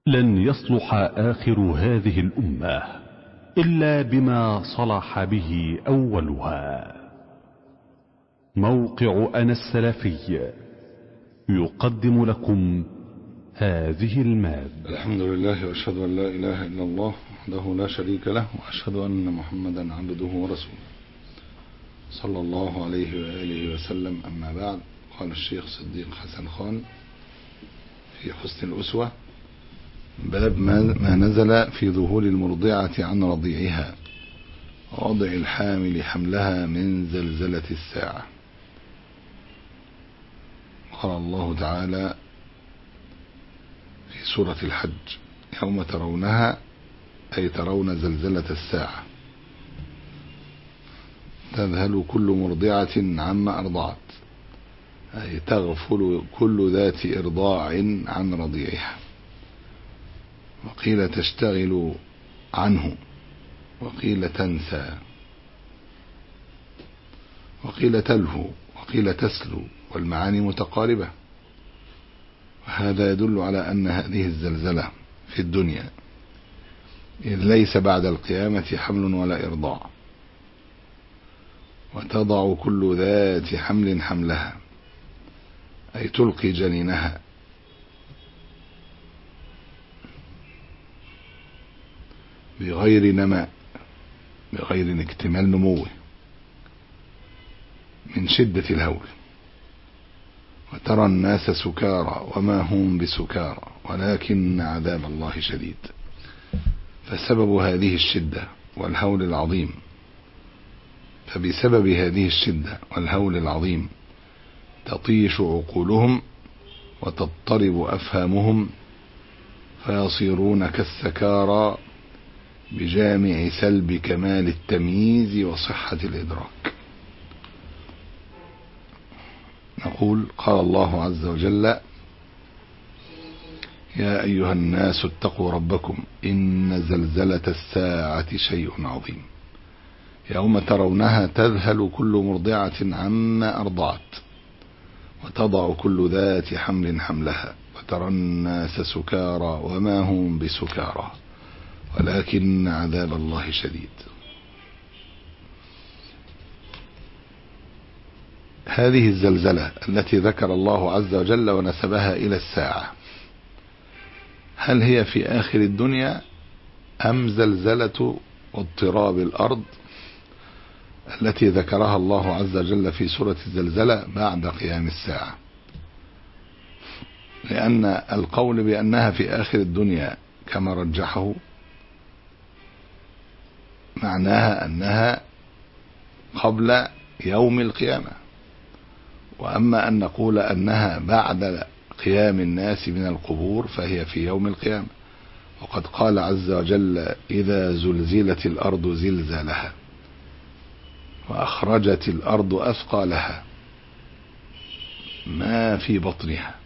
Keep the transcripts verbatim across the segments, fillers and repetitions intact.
لن يصلح آخر هذه الأمة إلا بما صلح به أولها. موقع أنا السلفي يقدم لكم هذه المادة. الحمد لله، وأشهد أن لا إله إلا الله وحده لا شريك له، وأشهد أن محمدا عبده ورسوله صلى الله عليه وآله وسلم. أما بعد، قال الشيخ صديق حسن خان في حسن الأسوة: باب ما نزل في ذهول المرضعة عن رضيعها ووضع الحامل حملها من زلزلة الساعة. قال الله تعالى في سورة الحج: يوم ترونها، أي ترون زلزلة الساعة، تذهل كل مرضعة عما أرضعت، أي تغفل كل ذات إرضاع عن رضيعها. وقيل تشتغل عنه، وقيل تنسى، وقيل تلهو، وقيل تسلو، والمعاني متقاربة. وهذا يدل على أن هذه الزلزلة في الدنيا إذ ليس بعد القيامة حمل ولا إرضاع، وتضع كل ذات حمل حملها، أي تلقي جنينها، بغير نماء، بغير اكتمال نموه، من شدة الهول. وترى الناس سكارى وما هم بسكارى ولكن عذاب الله شديد. فسبب هذه الشدة والهول العظيم فبسبب هذه الشدة والهول العظيم تطيش عقولهم وتضطرب أفهامهم، فيصيرون كالسكارى بجامع سلب كمال التمييز وصحة الإدراك. نقول: قال الله عز وجل: يا أيها الناس اتقوا ربكم إن زلزلة الساعة شيء عظيم، يوم ترونها تذهل كل مرضعة عما أرضعت، وتضع كل ذات حمل حملها، وترى الناس سكارى وما هم بسكارى ولكن عذاب الله شديد. هذه الزلزلة التي ذكر الله عز وجل ونسبها إلى الساعة، هل هي في آخر الدنيا أم زلزلة واضطراب الأرض التي ذكرها الله عز وجل في سورة الزلزلة بعد قيام الساعة؟ لأن القول بأنها في آخر الدنيا كما رجحه معناها أنها قبل يوم القيامة، وأما أن نقول أنها بعد قيام الناس من القبور فهي في يوم القيامة. وقد قال عز وجل: إذا زلزلت الأرض زلزالها وأخرجت الأرض أثقالها ما في بطنها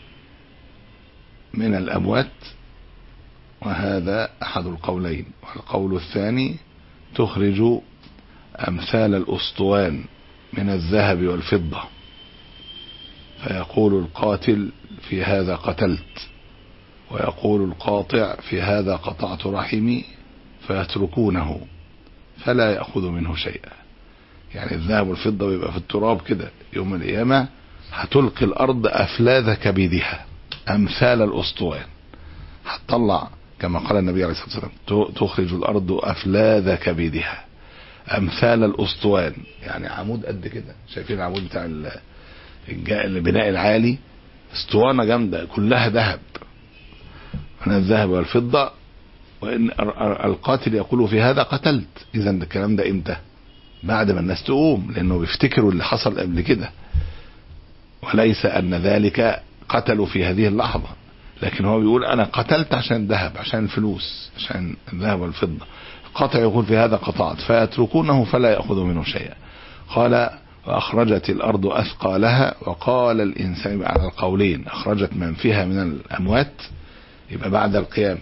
من الأموات. وهذا أحد القولين. والقول الثاني: تخرج أمثال الأسطوان من الذهب والفضة، فيقول القاتل: في هذا قتلت، ويقول القاطع: في هذا قطعت رحمي، فيتركونه فلا يأخذ منه شيئا. يعني الذهب والفضة بيبقى في التراب كده، يوم القيامة هتلقي الأرض أفلاذ كبدها أمثال الأسطوان، هتطلع كما قال النبي عليه الصلاة والسلام: تخرج الأرض أفلاذ كبدها أمثال الأسطوان. يعني عمود قد كده، شايفين العمود بتاع البناء العالي، اسطوانة جامدة كلها ذهب من الذهب والفضة. وإن القاتل يقول: في هذا قتلت. إذا الكلام ده إمتى؟ بعد ما الناس تقوم، لأنه بيفتكروا اللي حصل قبل كده، وليس أن ذلك قتلوا في هذه اللحظة، لكن هو بيقول: أنا قتلت عشان الذهب، عشان الفلوس، عشان الذهب والفضة. قاطع يقول: في هذا قطعت، فيتركونه فلا يأخذ منه شيئا. قال: وأخرجت الأرض أثقالها. وقال الإنسان على القولين: أخرجت من فيها من الأموات، يبقى بعد القيامة،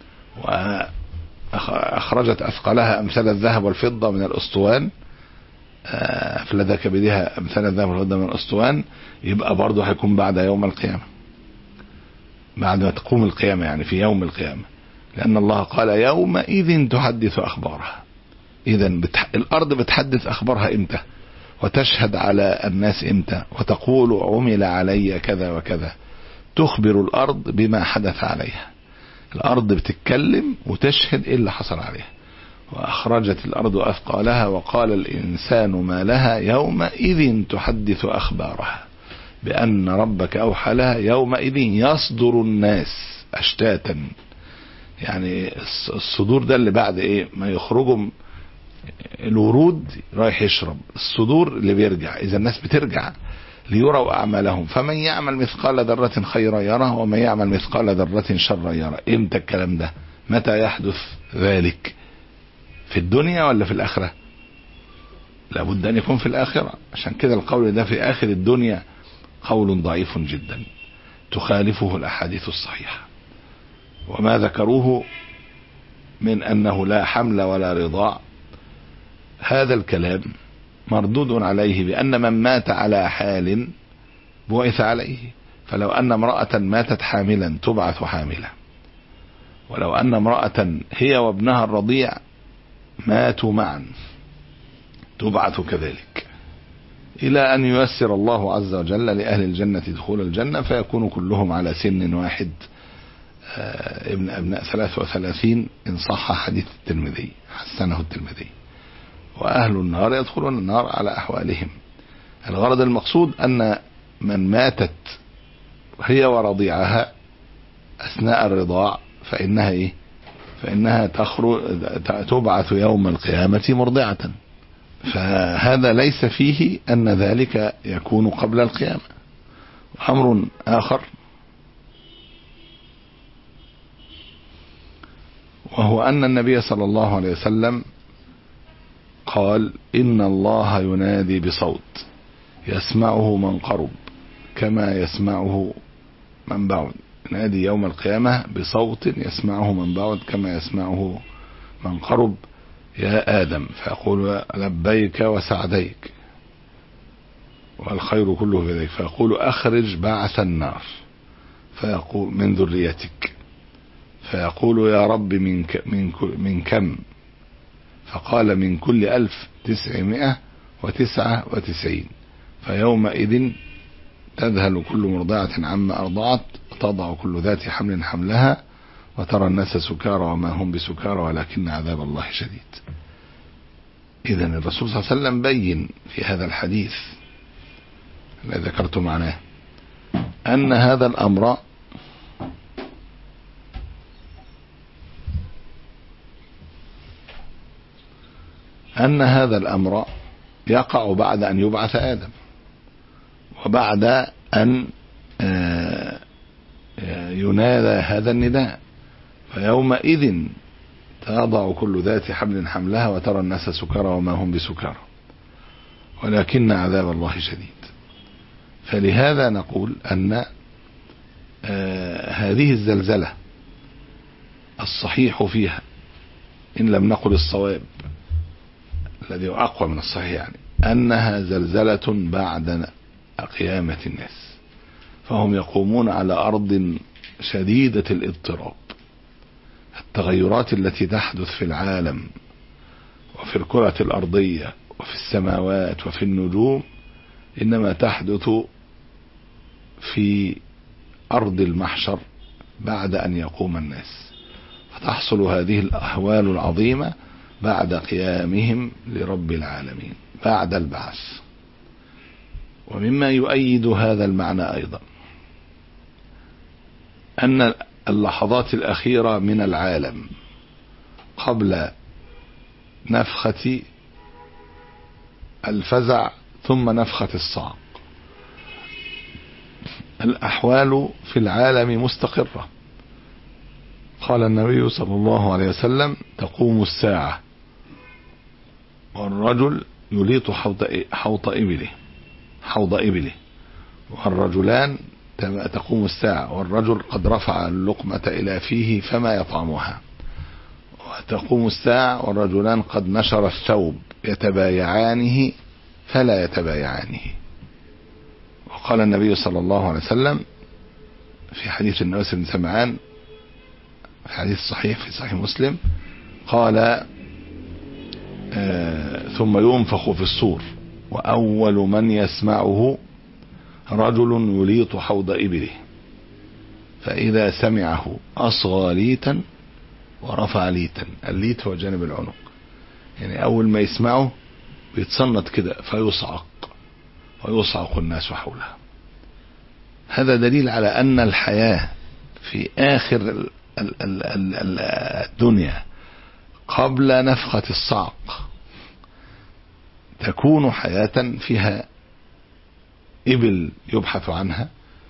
وأخرجت أثقالها أمثال الذهب والفضة من الأسطوان، أفلذ كبدها أمثال الذهب والفضة من الأسطوان، يبقى برضه هيكون بعد يوم القيامة. بعد ما تقوم القيامة، يعني في يوم القيامة، لأن الله قال يومئذ تحدث أخبارها. إذا بتح... الأرض بتحدث أخبارها إمتى، وتشهد على الناس إمتى، وتقول عمل علي كذا وكذا. تخبر الأرض بما حدث عليها. الأرض بتتكلم وتشهد إيه اللي حصل عليها. وأخرجت الأرض أثقالها وقال الإنسان ما لها يومئذ تحدث أخبارها بأن ربك أوحى لها يومئذ يصدر الناس أشتاتا. يعني الصدور ده اللي بعد إيه ما يخرجوا الورود رايح يشرب، الصدور اللي بيرجع. إذا الناس بترجع ليروا أعمالهم، فمن يعمل مثقال ذرة خيرا يره ومن يعمل مثقال ذرة شرا يره. إمتى الكلام ده؟ متى يحدث ذلك؟ في الدنيا ولا في الآخرة؟ لابد أن يكون في الآخرة. عشان كده القول ده في آخر الدنيا قول ضعيف جدا تخالفه الأحاديث الصحيحة. وما ذكروه من أنه لا حمل ولا رضاع، هذا الكلام مردود عليه بأن من مات على حال بعث عليه. فلو أن امرأة ماتت حاملا تبعث حاملة، ولو أن امرأة هي وابنها الرضيع ماتوا معا تبعث كذلك، إلى أن ييسر الله عز وجل لأهل الجنة دخول الجنة فيكون كلهم على سن واحد، ابن أبناء ثلاث وثلاثين إن صح حديث الترمذي حسنه الترمذي. وأهل النار يدخلون النار على أحوالهم. الغرض المقصود أن من ماتت هي ورضيعها أثناء الرضاع فإنها إيه؟ فإنها تخرج تبعث يوم القيامة مرضعة. فهذا ليس فيه أن ذلك يكون قبل القيامة. أمر آخر وهو أن النبي صلى الله عليه وسلم قال إن الله ينادي بصوت يسمعه من قرب كما يسمعه من بعد. ينادي يوم القيامة بصوت يسمعه من بعد كما يسمعه من قرب، يا آدم، فيقول لبيك وسعديك والخير كله بيديك، فيقول أخرج بعث النار فيقول من ذريتك، فيقول يا رب من, ك من, من كم، فقال من كل ألف تسعمائة وتسعة وتسعين، فيومئذ تذهل كل مرضعة عما أرضعت وتضع كل ذات حمل حملها وترى الناس سكارى وما هم بسكارى ولكن عذاب الله شديد. إذن الرسول صلى الله عليه وسلم بين في هذا الحديث الذي ذكرت معناه أن هذا الأمر أن هذا الأمر يقع بعد أن يبعث آدم وبعد أن ينادى هذا النداء، فيومئذ تضع كل ذات حمل حملها وترى الناس سكارى وما هم بسكارى ولكن عذاب الله شديد. فلهذا نقول أن هذه الزلزلة الصحيح فيها إن لم نقل الصواب الذي هو أقوى من الصحيح، يعني أنها زلزلة بعد قيامة الناس، فهم يقومون على أرض شديدة الاضطراب. التغيرات التي تحدث في العالم وفي الكرة الأرضية وفي السماوات وفي النجوم إنما تحدث في أرض المحشر بعد أن يقوم الناس، فتحصل هذه الأحوال العظيمة بعد قيامهم لرب العالمين بعد البعث. ومما يؤيد هذا المعنى أيضا أن اللحظات الأخيرة من العالم قبل نفخة الفزع ثم نفخة الصعق الأحوال في العالم مستقرة. قال النبي صلى الله عليه وسلم تقوم الساعة والرجل يليط حوض إبله حوض إبله والرجلان تقوم الساعة والرجل قد رفع اللقمة إلى فيه فما يطعمها، وتقوم الساعة والرجلان قد نشر الثوب يتبايعانه فلا يتبايعانه. وقال النبي صلى الله عليه وسلم في حديث النواس بن سمعان في حديث صحيح في صحيح مسلم قال آه ثم ينفخ في الصور وأول من يسمعه رجل يليط حوض إبله فإذا سمعه أصغى ليتا ورفع ليتا. الليت هو جانب العنق، يعني أول ما يسمعه بيتصنت كده فيصعق ويصعق الناس حوله. هذا دليل على أن الحياة في آخر الدنيا قبل نفخة الصعق تكون حياة فيها إبل يبحث عنها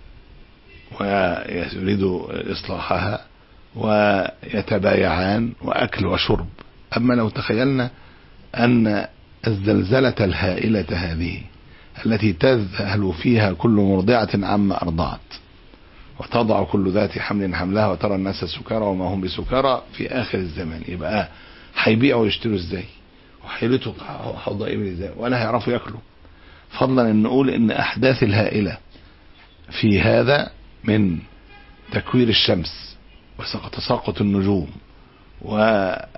ويريد إصلاحها ويتبايعان وأكل وشرب. أما لو تخيلنا أن الزلزلة الهائلة هذه التي تذهل فيها كل مرضعة عما أرضعت وتضع كل ذات حمل حملها وترى الناس سكارى وما هم بسكارى في آخر الزمان، يبقى هيبيعوا ويشتروا ازاي وهيلتوا حوض إبل ازاي ولا هيعرفوا يأكلوا، فضلا أن نقول أن أحداث الهائلة في هذا من تكوير الشمس وتساقط النجوم وجمع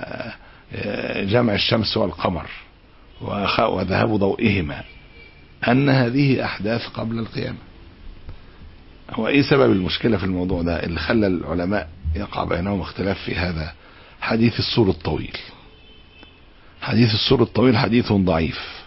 الشمس والقمر وذهاب ضوئهما، أن هذه أحداث قبل القيامة. هو إيه سبب المشكلة في الموضوع ده اللي خلى العلماء يقع بينهم اختلاف في هذا؟ حديث السور الطويل. حديث السور الطويل حديث ضعيف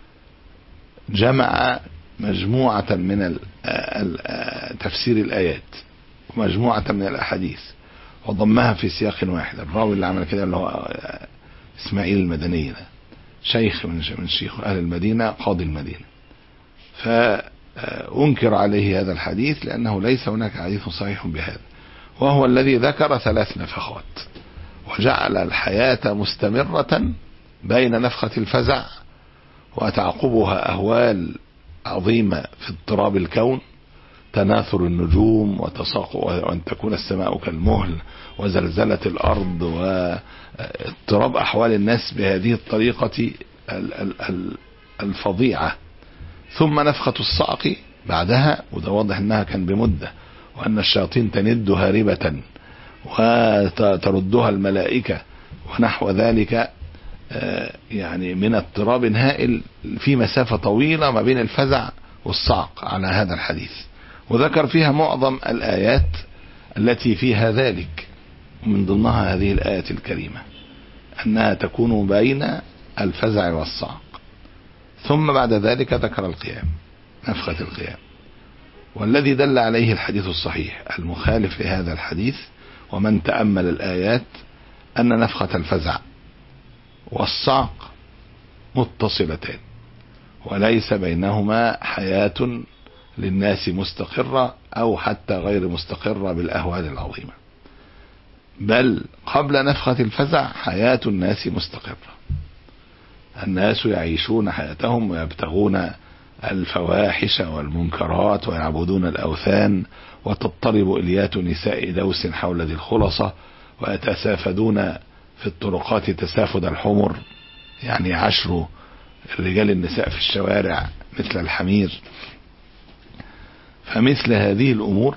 جمع مجموعة من تفسير الآيات ومجموعة من الأحاديث وضمها في سياق واحد. الراوي اللي عمل كده اللي هو إسماعيل المدني، شيخ من شيخ أهل المدينة، قاضي المدينة، فأنكر عليه هذا الحديث لأنه ليس هناك حديث صحيح بهذا، وهو الذي ذكر ثلاث نفخات وجعل الحياة مستمرة بين نفخة الفزع وتعقبها أهوال عظيمة في اضطراب الكون، تناثر النجوم وتساقط وأن تكون السماء كالمهل وزلزلة الأرض واضطراب أحوال الناس بهذه الطريقة الفظيعة، ثم نفخة الصعق بعدها، وده واضح أنها كان بمدة، وأن الشياطين تند هاربة وتردها الملائكة ونحو ذلك، يعني من اضطراب هائل في مسافة طويلة ما بين الفزع والصعق على هذا الحديث. وذكر فيها معظم الآيات التي فيها ذلك، ومن ضمنها هذه الآية الكريمة أنها تكون بين الفزع والصعق. ثم بعد ذلك ذكر القيام، نفخة القيام، والذي دل عليه الحديث الصحيح المخالف لهذا الحديث ومن تأمل الآيات أن نفخة الفزع والصعق متصلتان وليس بينهما حياة للناس مستقرة أو حتى غير مستقرة بالأهوال العظيمة، بل قبل نفخة الفزع حياة الناس مستقرة. الناس يعيشون حياتهم ويبتغون الفواحش والمنكرات ويعبدون الأوثان، وتضطرب إليات نساء دوس حول ذي الخلصة، ويتسافدون في الطرقات تسافد الحمر، يعني عشر رجال النساء في الشوارع مثل الحمير. فمثل هذه الأمور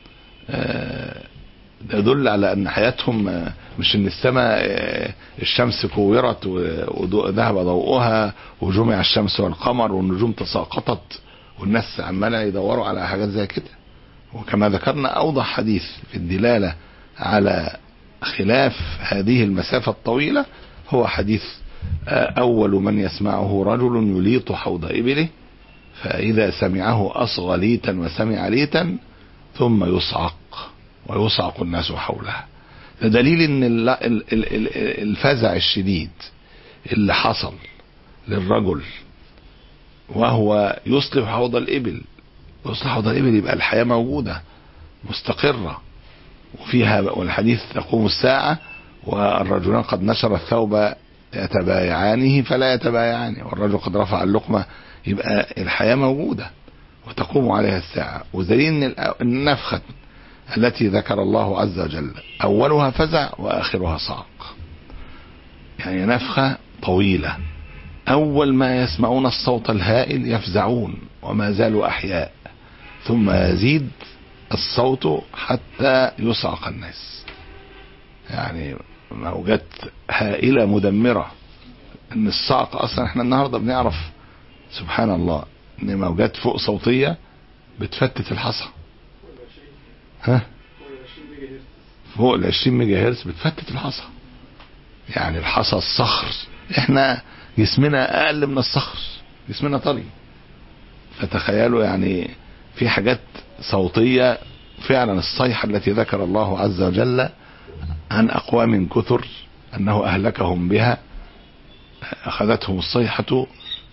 تدل على أن حياتهم مش أن السماء الشمس كورت وذهب ضوءها وجمع الشمس والقمر والنجوم تساقطت والناس عمالة يدوروا على حاجات زي كده. وكما ذكرنا أوضح حديث في الدلالة على خلاف هذه المسافة الطويلة هو حديث أول من يسمعه رجل يليط حوض إبله فإذا سمعه أصغى ليتا وسمع ليتا ثم يصعق ويصعق الناس حوله. ده دليل ان الفزع الشديد اللي حصل للرجل وهو يصلح حوض الإبل، يصلح حوض الإبل يبقى الحياة موجودة مستقرة وفيها، والحديث تقوم الساعة والرجلان قد نشر الثوب يتبايعانه فلا يتبايعانه، والرجل قد رفع اللقمة، يبقى الحياة موجودة وتقوم عليها الساعة. ودليل ان النفخة التي ذكر الله عز وجل أولها فزع وآخرها صعق، يعني نفخة طويلة، أول ما يسمعون الصوت الهائل يفزعون وما زالوا أحياء، ثم يزيد الصوت حتى يصعق الناس. يعني موجات هائلة مدمرة. ان الصعق اصلا احنا النهاردة بنعرف سبحان الله ان موجات فوق صوتية بتفتت الحصى. ها فوق ال عشرين ميجا هرتز بتفتت الحصى. يعني الحصى الصخر، احنا جسمنا اقل من الصخر، جسمنا طري. فتخيلوا يعني في حاجات صوتية فعلا. الصيحة التي ذكر الله عز وجل عن أقوام كثر أنه أهلكهم بها، أخذتهم الصيحة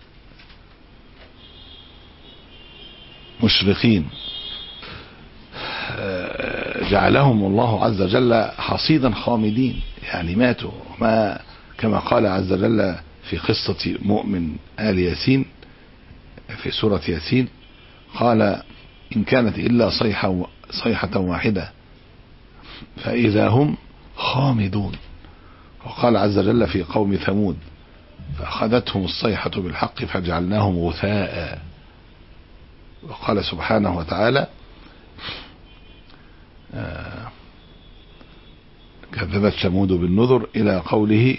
مشرقين، جعلهم الله عز وجل حصيدا خامدين، يعني ماتوا. ما كما قال عز وجل في قصة مؤمن آل ياسين في سورة ياسين، قال إن كانت إلا صيحة صيحة واحدة فإذا هم خامدون. وقال عز وجل في قوم ثمود فأخذتهم الصيحة بالحق فجعلناهم غثاء. وقال سبحانه وتعالى آه كذبت ثمود بالنذر إلى قوله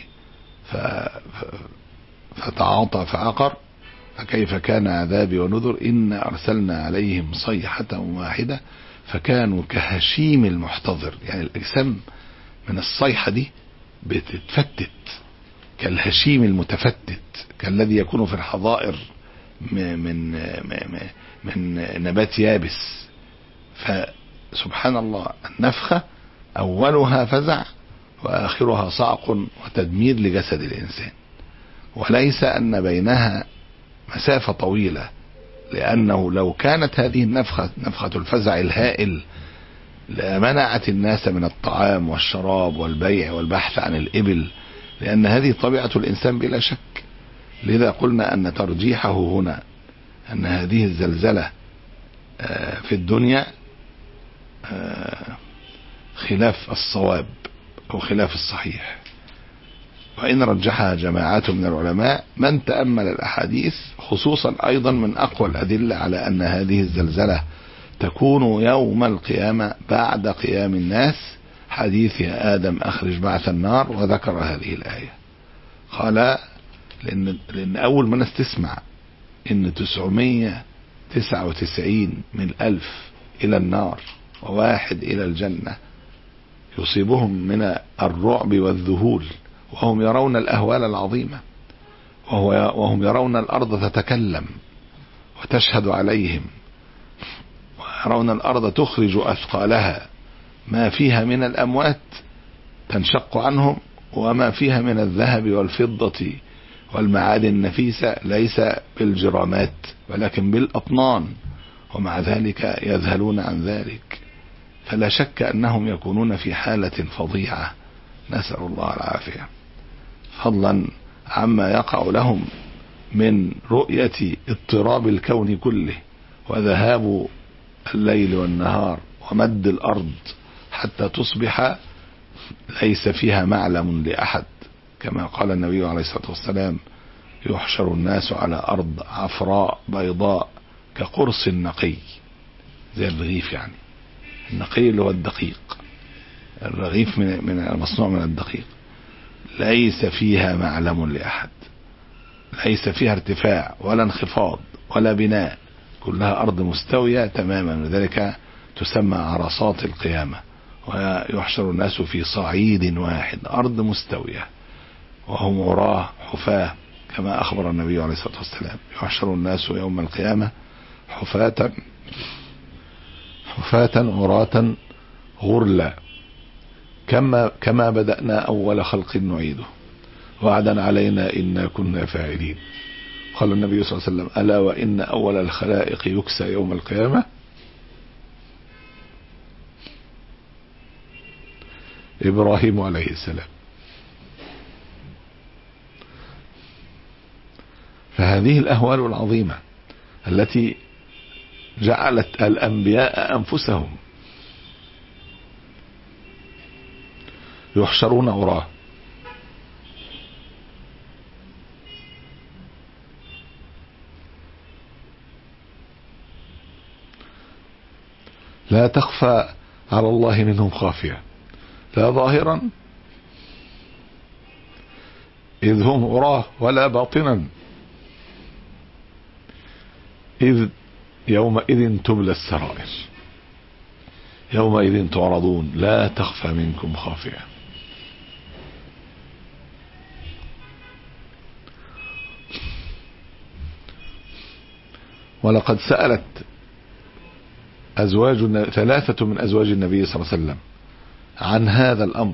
فتعاطى فعقر فكيف كان عذابي ونذر إنا أرسلنا عليهم صيحة واحدة فكانوا كهشيم المحتضر. يعني الأجسام من الصيحة دي بتتفتت كالهشيم المتفتت، كالذي يكون في الحظائر من من من نبات يابس. فسبحان الله النفخة أولها فزع وآخرها صعق وتدمير لجسد الإنسان، وليس أن بينها مسافة طويلة، لأنه لو كانت هذه النفخة نفخة الفزع الهائل لمنعت الناس من الطعام والشراب والبيع والبحث عن الإبل، لأن هذه طبيعة الإنسان بلا شك. لذا قلنا أن ترجيحه هنا أن هذه الزلزلة في الدنيا خلاف الصواب أو خلاف الصحيح. وإن رجحها جماعات من العلماء من تأمل الأحاديث، خصوصا أيضا من أقوى الأدلة على أن هذه الزلزلة تكون يوم القيامة بعد قيام الناس، حديث يا آدم أخرج بعث النار، وذكر هذه الآية. قال لأن, لأن أول ما الناس تسمع إن تسعمية تسعة وتسعين من ألف إلى النار وواحد إلى الجنة يصيبهم من الرعب والذهول، وهم يرون الأهوال العظيمة، وهو وهم يرون الأرض تتكلم وتشهد عليهم، ويرون الأرض تخرج أثقالها، ما فيها من الأموات تنشق عنهم، وما فيها من الذهب والفضة والمعادن النفيسة ليس بالجرامات ولكن بالأطنان، ومع ذلك يذهلون عن ذلك. فلا شك أنهم يكونون في حالة فظيعة، نسأل الله العافية، فضلا عما يقع لهم من رؤية اضطراب الكون كله وذهاب الليل والنهار ومد الأرض حتى تصبح ليس فيها معلم لأحد، كما قال النبي عليه الصلاة والسلام يحشر الناس على أرض عفراء بيضاء كقرص النقي، زي الرغيف. يعني النقي اللي هو الدقيق، الرغيف من من المصنوع من الدقيق، ليس فيها معلم لأحد، ليس فيها ارتفاع ولا انخفاض ولا بناء، كلها أرض مستوية تماما، لذلك تسمى عرصات القيامة. ويحشر الناس في صعيد واحد، أرض مستوية، وهم عراه حفاة، كما أخبر النبي عليه الصلاة والسلام يحشر الناس يوم القيامة حفاة حفاة عراة غرلا كما كما بدأنا أول خلق نعيده وعدا علينا إنا كنا فاعلين. قال النبي صلى الله عليه وسلم ألا وإن أول الخلائق يكسى يوم القيامة إبراهيم عليه السلام. فهذه الأهوال العظيمة التي جعلت الأنبياء أنفسهم يحشرون عراه، لا تخفى على الله منهم خافية، لا ظاهرا إذ هم عراه ولا باطنا إذ يومئذ تبلى السرائر يومئذ تعرضون لا تخفى منكم خافية. ولقد سألت أزواج ثلاثة من أزواج النبي صلى الله عليه وسلم عن هذا الأمر،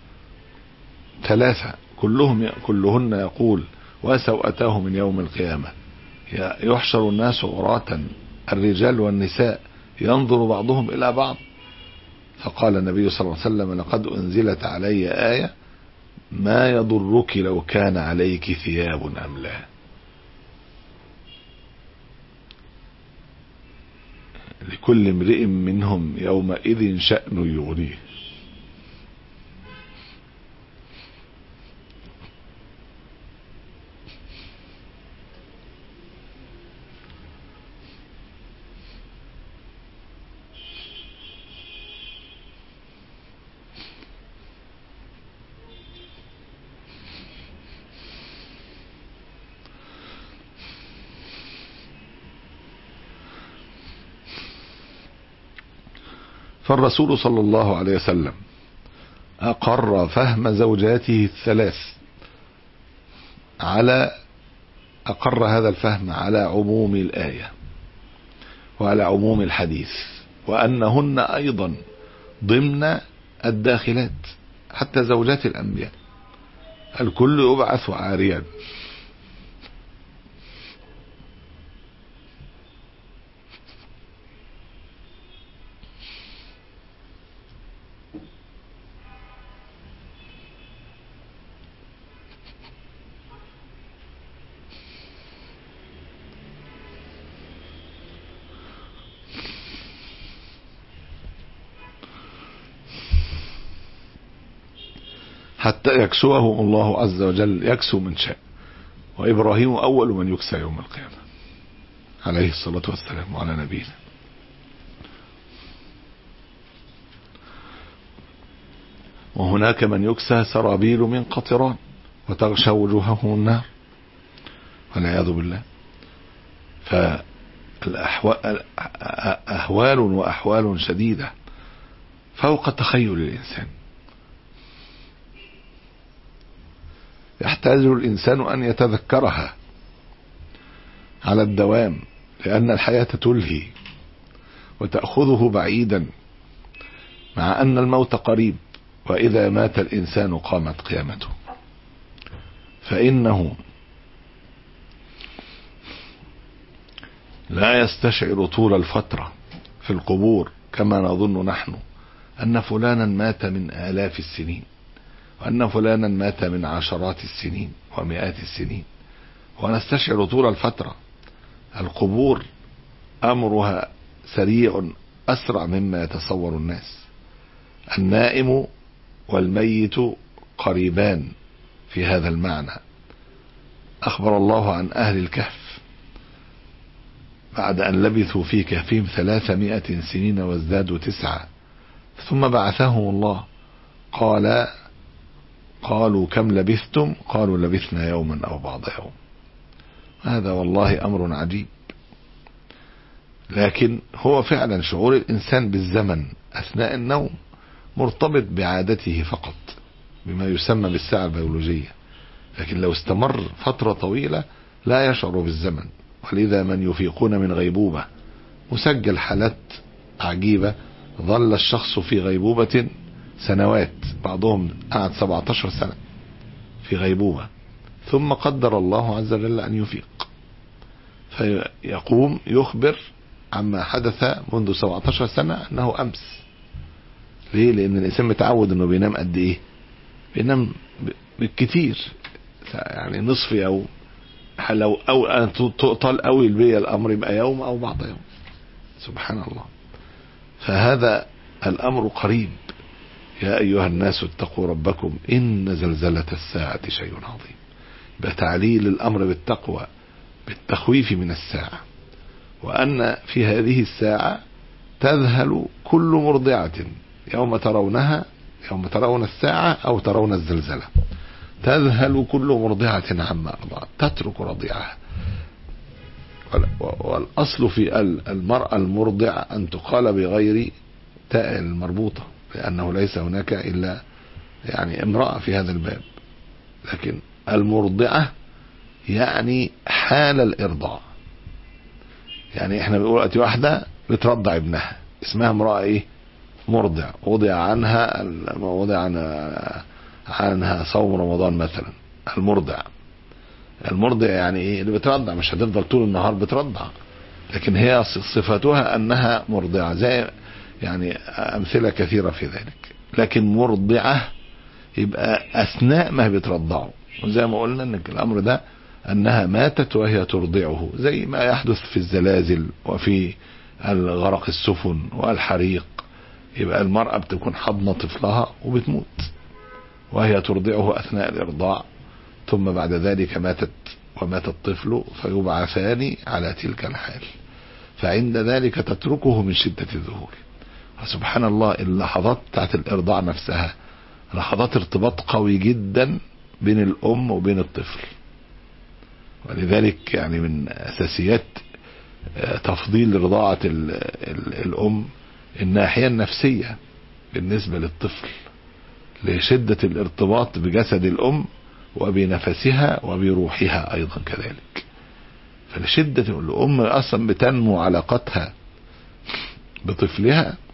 ثلاثة كلهم كلهن يقول وسوءته من يوم القيامة يحشر الناس عراة الرجال والنساء ينظر بعضهم إلى بعض. فقال النبي صلى الله عليه وسلم لقد أنزلت علي آية ما يضرك لو كان عليك ثياب أم لا. لكل امرئ منهم يومئذ شأن يغنيه. فالرسول صلى الله عليه وسلم أقر فهم زوجاته الثلاث على أقر هذا الفهم على عموم الآية وعلى عموم الحديث، وأنهن أيضا ضمن الداخلات حتى زوجات الأنبياء الكل يبعث عاريا. حتى يكسوه الله عز وجل يكسو من شاء، وإبراهيم أول من يكسى يوم القيامة عليه الصلاة والسلام وعلى نبينا. وهناك من يكسى سرابيل من قطران وتغشى وجوههم النار والعياذ بالله. فالأهوال وأحوال شديدة فوق تخيل الإنسان، يحتاج الإنسان أن يتذكرها على الدوام، لأن الحياة تلهي وتأخذه بعيدا، مع أن الموت قريب، وإذا مات الإنسان قامت قيامته. فإنه لا يستشعر طول الفترة في القبور كما نظن نحن أن فلانا مات من آلاف السنين، وأن فلانا مات من عشرات السنين ومئات السنين، ونستشعر طول الفترة. القبور أمرها سريع أسرع مما يتصور الناس. النائم والميت قريبان في هذا المعنى. أخبر الله عن أهل الكهف بعد أن لبثوا في كهفهم ثلاثمائة سنين وازدادوا تسعة، ثم بعثهم الله قال قالوا كم لبثتم؟ قالوا لبثنا يوما أو بعض يوم. هذا والله أمر عجيب، لكن هو فعلا شعور الإنسان بالزمن أثناء النوم مرتبط بعادته فقط، بما يسمى بالساعة البيولوجية، لكن لو استمر فترة طويلة لا يشعر بالزمن. ولذا من يفيقون من غيبوبة، مسجل حالات عجيبة ظل الشخص في غيبوبة سنوات، بعضهم قعد سبعة عشر سنة في غيبوبة، ثم قدر الله عز وجل أن يفيق فيقوم يخبر عما حدث منذ سبعة عشر سنة أنه أمس. ليه؟ لأن الإنسان متعود أنه بينام قد إيه؟ بينام بالكتير يعني نصف يوم، لو أو أن تطال أوي البيئة الأمر يبقى يوم أو بعض يوم. سبحان الله. فهذا الأمر قريب. يا أيها الناس اتقوا ربكم إن زلزلة الساعة شيء عظيم. بتعليل الأمر بالتقوى بالتخويف من الساعة، وأن في هذه الساعة تذهل كل مرضعة يوم ترونها، يوم ترون الساعة أو ترون الزلزلة، تذهل كل مرضعة عما أرضعت تترك رضيعها. والأصل في المرأة المرضع أن تقال بغير تاء المربوطة، لأنه ليس هناك إلا يعني امرأة في هذا الباب، لكن المرضعة يعني حال الإرضاع. يعني احنا بنقول أتي واحدة بترضع ابنها اسمها امرأة ايه؟ مرضع. وضع عنها وضع عنها, عنها صوم رمضان مثلا. المرضع المرضع يعني ايه؟ اللي بترضع، مش هتفضل طول النهار بترضع، لكن هي صفتها انها مرضعة، زي يعني امثلة كثيرة في ذلك. لكن مرضعة يبقى اثناء ما بترضعه، وزي ما قلنا ان الامر ده انها ماتت وهي ترضعه، زي ما يحدث في الزلازل وفي الغرق السفن والحريق. يبقى المرأة بتكون حضنة طفلها وبتموت وهي ترضعه اثناء الارضاع، ثم بعد ذلك ماتت ومات الطفل، فيبعثان على تلك الحال. فعند ذلك تتركه من شدة الذهول. سبحان الله، اللحظات بتاعت الارضاع نفسها لحظات ارتباط قوي جدا بين الام وبين الطفل، ولذلك يعني من اساسيات تفضيل رضاعة الام الناحية النفسية بالنسبة للطفل، لشدة الارتباط بجسد الام وبنفسها وبروحها ايضا كذلك. فلشدة الام اصلا بتنمو علاقتها بطفلها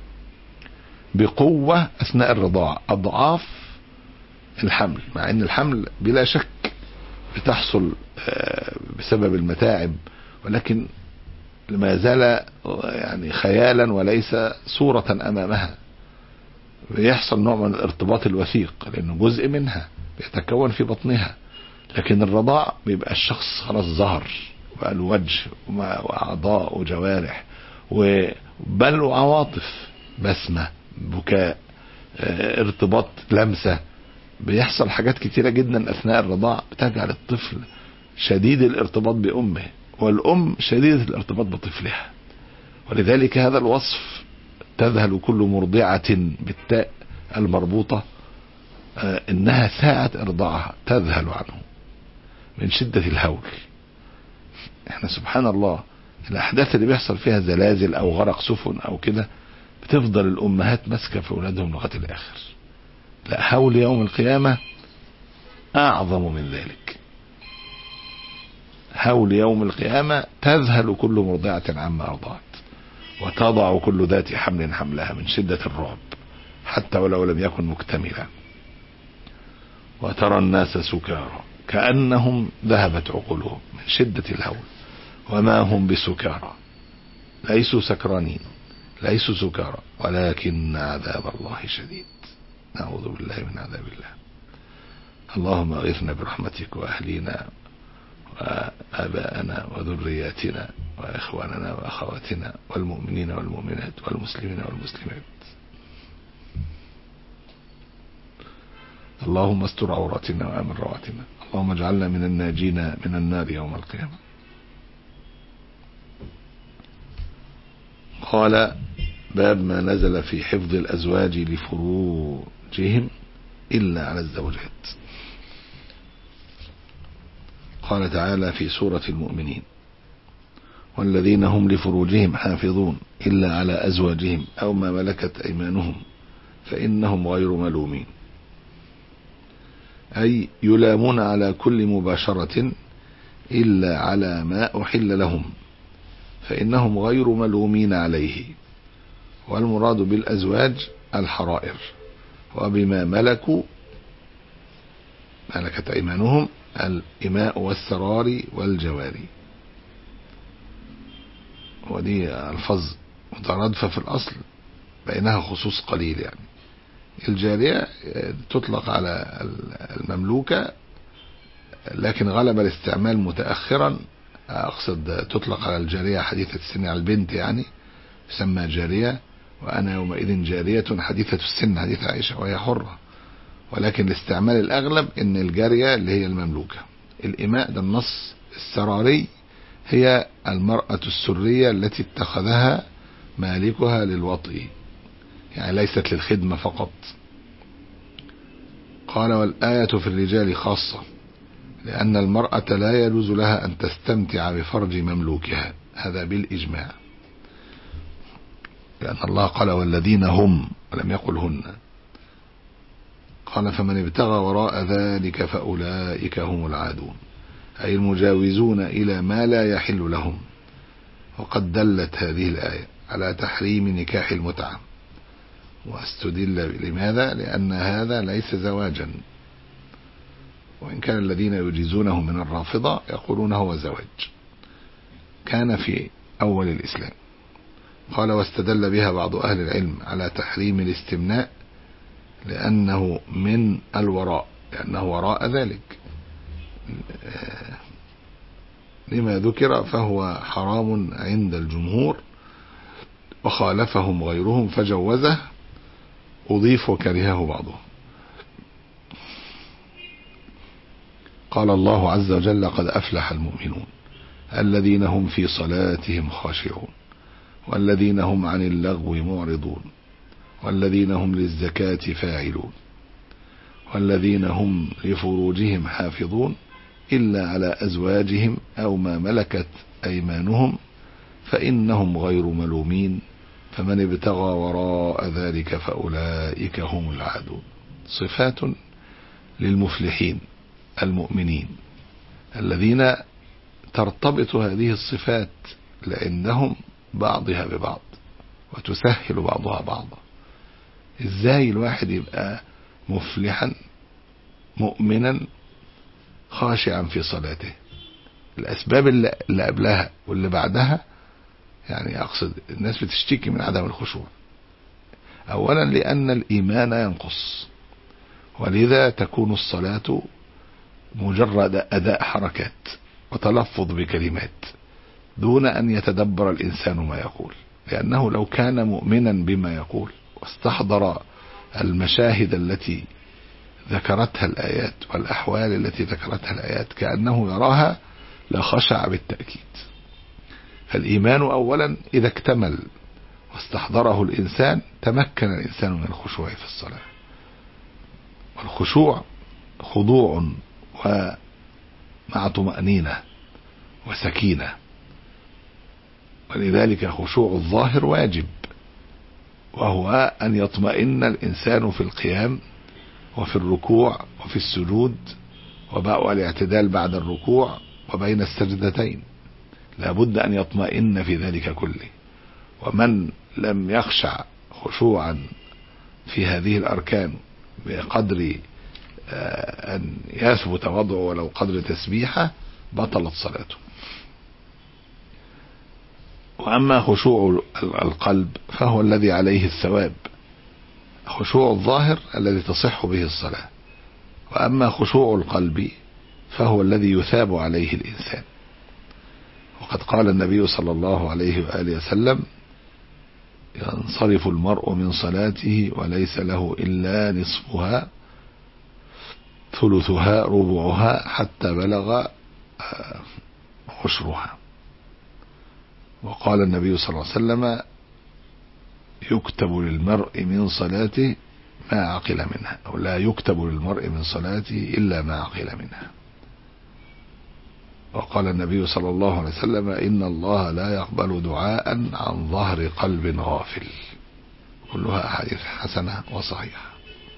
بقوة اثناء الرضاعة اضعاف الحمل، مع ان الحمل بلا شك بتحصل بسبب المتاعب، ولكن ما زال يعني خيالا وليس صورة امامها. بيحصل نوع من الارتباط الوثيق لانه جزء منها بيتكون في بطنها، لكن الرضاع بيبقى الشخص خلاص ظهر وبقى له وجه واعضاء وجوارح وبل وعواطف، بسمة، بكاء، ارتباط، لمسة. بيحصل حاجات كتيرة جدا اثناء الرضاع بتجعل الطفل شديد الارتباط بامه، والام شديدة الارتباط بطفلها. ولذلك هذا الوصف تذهل كل مرضعة بالتاء المربوطة انها ساعة ارضاعها تذهل عنه من شدة الهول. احنا سبحان الله الاحداث اللي بيحصل فيها زلازل او غرق سفن او كده بتفضل الامهات ماسكة في اولادهم لغاية الاخر. لا، هول يوم القيامة اعظم من ذلك. هول يوم القيامة تذهل كل مرضعة عما ارضعت وتضع كل ذات حمل حملها من شدة الرعب حتى ولو لم يكن مكتملا. وترى الناس سكارى كأنهم ذهبت عقولهم من شدة الهول وما هم بسكارى، ليسوا سكرانين، ليسوا سكارى، ولكن عذاب الله شديد. نعوذ بالله من عذاب الله. اللهم اغثنا برحمتك واهلينا وآباءنا وذرياتنا وإخواننا وأخواتنا والمؤمنين والمؤمنات والمسلمين والمسلمات. اللهم استر عوراتنا وآمن رواتنا. اللهم اجعلنا من الناجين من النار يوم القيامة. قال: باب ما نزل في حفظ الأزواج لفروجهم إلا على الزوجات. قال تعالى في سورة المؤمنين: والذين هم لفروجهم حافظون إلا على أزواجهم أو ما ملكت أيمانهم فإنهم غير ملومين، أي يلامون على كل مباشرة إلا على ما أحل لهم فإنهم غير ملومين عليه. والمراد بالأزواج الحرائر، وبما ملكوا ملكت أيمانهم الإماء والسرار والجواري. ودي الفظ مترادفة في الأصل بينها خصوص قليل. يعني الجارية تطلق على المملوكة، لكن غلب الاستعمال متأخرا. أقصد تطلق على الجارية حديثة السن، على البنت يعني تسمى جارية، وأنا يومئذ جارية حديثة السن حديث عائشة وهي حرة. ولكن الاستعمال الأغلب إن الجارية اللي هي المملوكة. الإماء ده النص السراري هي المرأة السرية التي اتخذها مالكها للوطء، يعني ليست للخدمة فقط. قال والآية في الرجال خاصة، لأن المرأة لا يجوز لها أن تستمتع بفرج مملوكها، هذا بالإجماع، لأن الله قال والذين هم، ولم يقل هن. قال فمن ابتغى وراء ذلك فأولئك هم العادون، أي المجاوزون إلى ما لا يحل لهم. وقد دلت هذه الآية على تحريم نكاح المتعة، واستدل لماذا؟ لأن هذا ليس زواجا، وإن كان الذين يجيزونه من الرافضة يقولون هو زواج، كان في أول الإسلام. قال واستدل بها بعض أهل العلم على تحريم الاستمناء، لأنه من الوراء، لأنه وراء ذلك لما ذكر، فهو حرام عند الجمهور، وخالفهم غيرهم فجوزه، أضيف وكرهه بعضهم. قال الله عز وجل قد أفلح المؤمنون الذين هم في صلاتهم خاشعون والذين هم عن اللغو معرضون والذين هم للزكاة فاعلون والذين هم لفروجهم حافظون إلا على أزواجهم أو ما ملكت أيمانهم فإنهم غير ملومين فمن ابتغى وراء ذلك فأولئك هم العادون. صفات للمفلحين المؤمنين الذين ترتبط هذه الصفات لأنهم بعضها ببعض وتسهل بعضها بعضا. ازاي الواحد يبقى مفلحا مؤمنا خاشعا في صلاته؟ الأسباب اللي قبلها واللي بعدها، يعني أقصد الناس بتشتكي من عدم الخشوع. أولا لأن الإيمان ينقص، ولذا تكون الصلاة مجرد أداء حركات وتلفظ بكلمات دون أن يتدبر الإنسان ما يقول، لأنه لو كان مؤمنا بما يقول واستحضر المشاهد التي ذكرتها الآيات والأحوال التي ذكرتها الآيات كأنه يراها لخشع بالتأكيد. فالإيمان أولا إذا اكتمل واستحضره الإنسان تمكن الإنسان من الخشوع في الصلاة. والخشوع خضوع ومع طمأنينة وسكينة، ولذلك خشوع الظاهر واجب، وهو أن يطمئن الإنسان في القيام وفي الركوع وفي السجود والاعتدال بعد الركوع وبين السجدتين، لا بد أن يطمئن في ذلك كله. ومن لم يخشع خشوعا في هذه الأركان بقدر أن يثبت وضعه ولو قدر تسبيحة بطلت صلاته. وأما خشوع القلب فهو الذي عليه الثواب، خشوع الظاهر الذي تصح به الصلاة، وأما خشوع القلب فهو الذي يثاب عليه الإنسان. وقد قال النبي صلى الله عليه وآله وسلم ينصرف المرء من صلاته وليس له إلا نصفها ثلثها ربعها حتى بلغ عشرها. وقال النبي صلى الله عليه وسلم يكتب للمرء من صلاته ما عقل منها، أو لا يكتب للمرء من صلاته إلا ما عقل منها. وقال النبي صلى الله عليه وسلم إن الله لا يقبل دعاء عن ظهر قلب غافل. كلها أحاديث حسنة وصحيحة.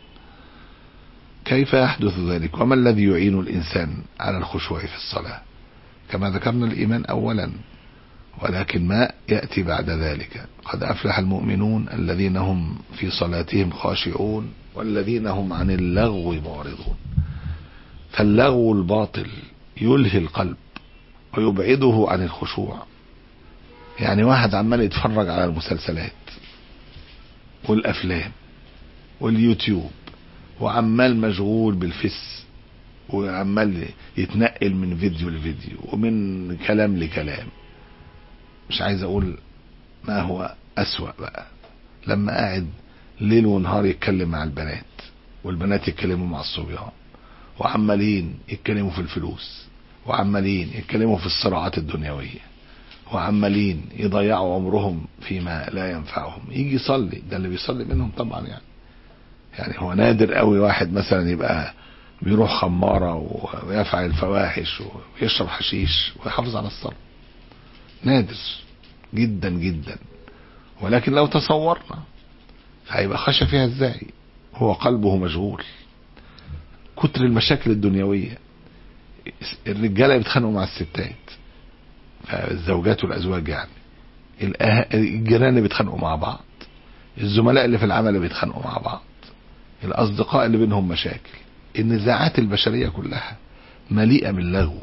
كيف يحدث ذلك؟ وما الذي يعين الإنسان على الخشوع في الصلاة؟ كما ذكرنا الإيمان أولا، ولكن ما يأتي بعد ذلك. قد أفلح المؤمنون الذين هم في صلاتهم خاشعون والذين هم عن اللغو معرضون. فاللغو الباطل يلهي القلب ويبعده عن الخشوع. يعني واحد عمال يتفرج على المسلسلات والأفلام واليوتيوب وعمال مشغول بالفيس وعمال يتنقل من فيديو لفيديو ومن كلام لكلام. مش عايز اقول ما هو أسوأ بقى لما قاعد ليل ونهار يتكلم مع البنات والبنات يتكلموا مع الصبيان، وعمالين يتكلموا في الفلوس، وعمالين يتكلموا في الصراعات الدنيوية، وعمالين يضيعوا عمرهم فيما لا ينفعهم. يجي يصلي، ده اللي بيصلي منهم طبعا يعني يعني هو نادر قوي واحد مثلا يبقى بيروح خمارة ويفعل الفواحش ويشرب حشيش ويحافظ على الصلاة، نادر جدا جدا. ولكن لو تصورنا هيبقى خشى فيها ازاي؟ هو قلبه مشغول. كتر المشاكل الدنيوية، الرجالة بيتخانقوا مع الستات، الزوجات والازواج يعني، الجيران اللي بيتخانقوا مع بعض، الزملاء اللي في العمل اللي بيتخانقوا مع بعض، الاصدقاء اللي بينهم مشاكل. النزاعات البشرية كلها مليئة باللغو.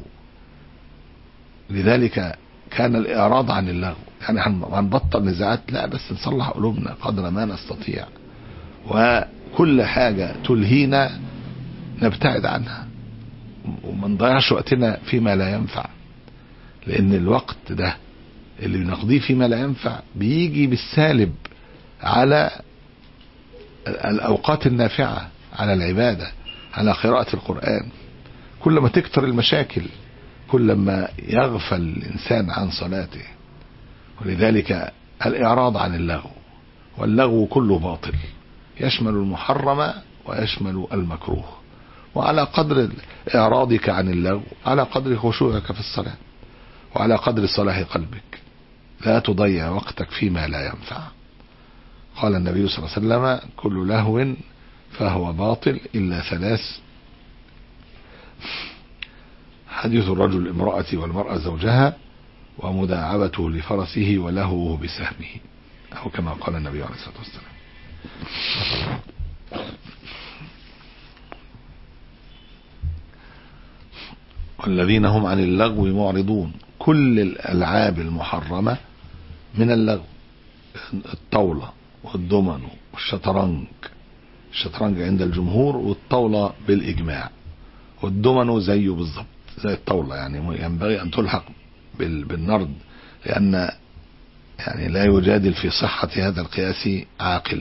لذلك كان الاعراض عن اللغو، يعني هنبطل نزاعات، لا بس نصلح قلوبنا قدر ما نستطيع، وكل حاجة تلهينا نبتعد عنها وما نضيعش وقتنا فيما لا ينفع. لان الوقت ده اللي بنقضيه فيما لا ينفع بيجي بالسالب على الاوقات النافعة، على العبادة، على قراءة القرآن. كل ما تكتر المشاكل كل ما يغفل الانسان عن صلاته. ولذلك الاعراض عن اللغو، واللغو كله باطل، يشمل المحرم ويشمل المكروه. وعلى قدر اعراضك عن اللغو على قدر خشوعك في الصلاة، وعلى قدر صلاح قلبك. لا تضيع وقتك فيما لا ينفع. قال النبي صلى الله عليه وسلم: كل لهو فهو باطل إلا ثلاث: حديث الرجل امرأة والمرأة زوجها، ومداعبته لفرسه، ولهوه بسهمه، أو كما قال النبي عليه الصلاة والسلام. والذين هم عن اللغو معرضون. كل الألعاب المحرمة من اللغو، الطاولة والضمن والشطرنج، الشطرنج عند الجمهور والطاولة بالإجماع، والضمن زيه بالضبط زي الطاولة، يعني ينبغي أن تلحق بالنرد، لأن يعني لا يجادل في صحة هذا القياس عاقل.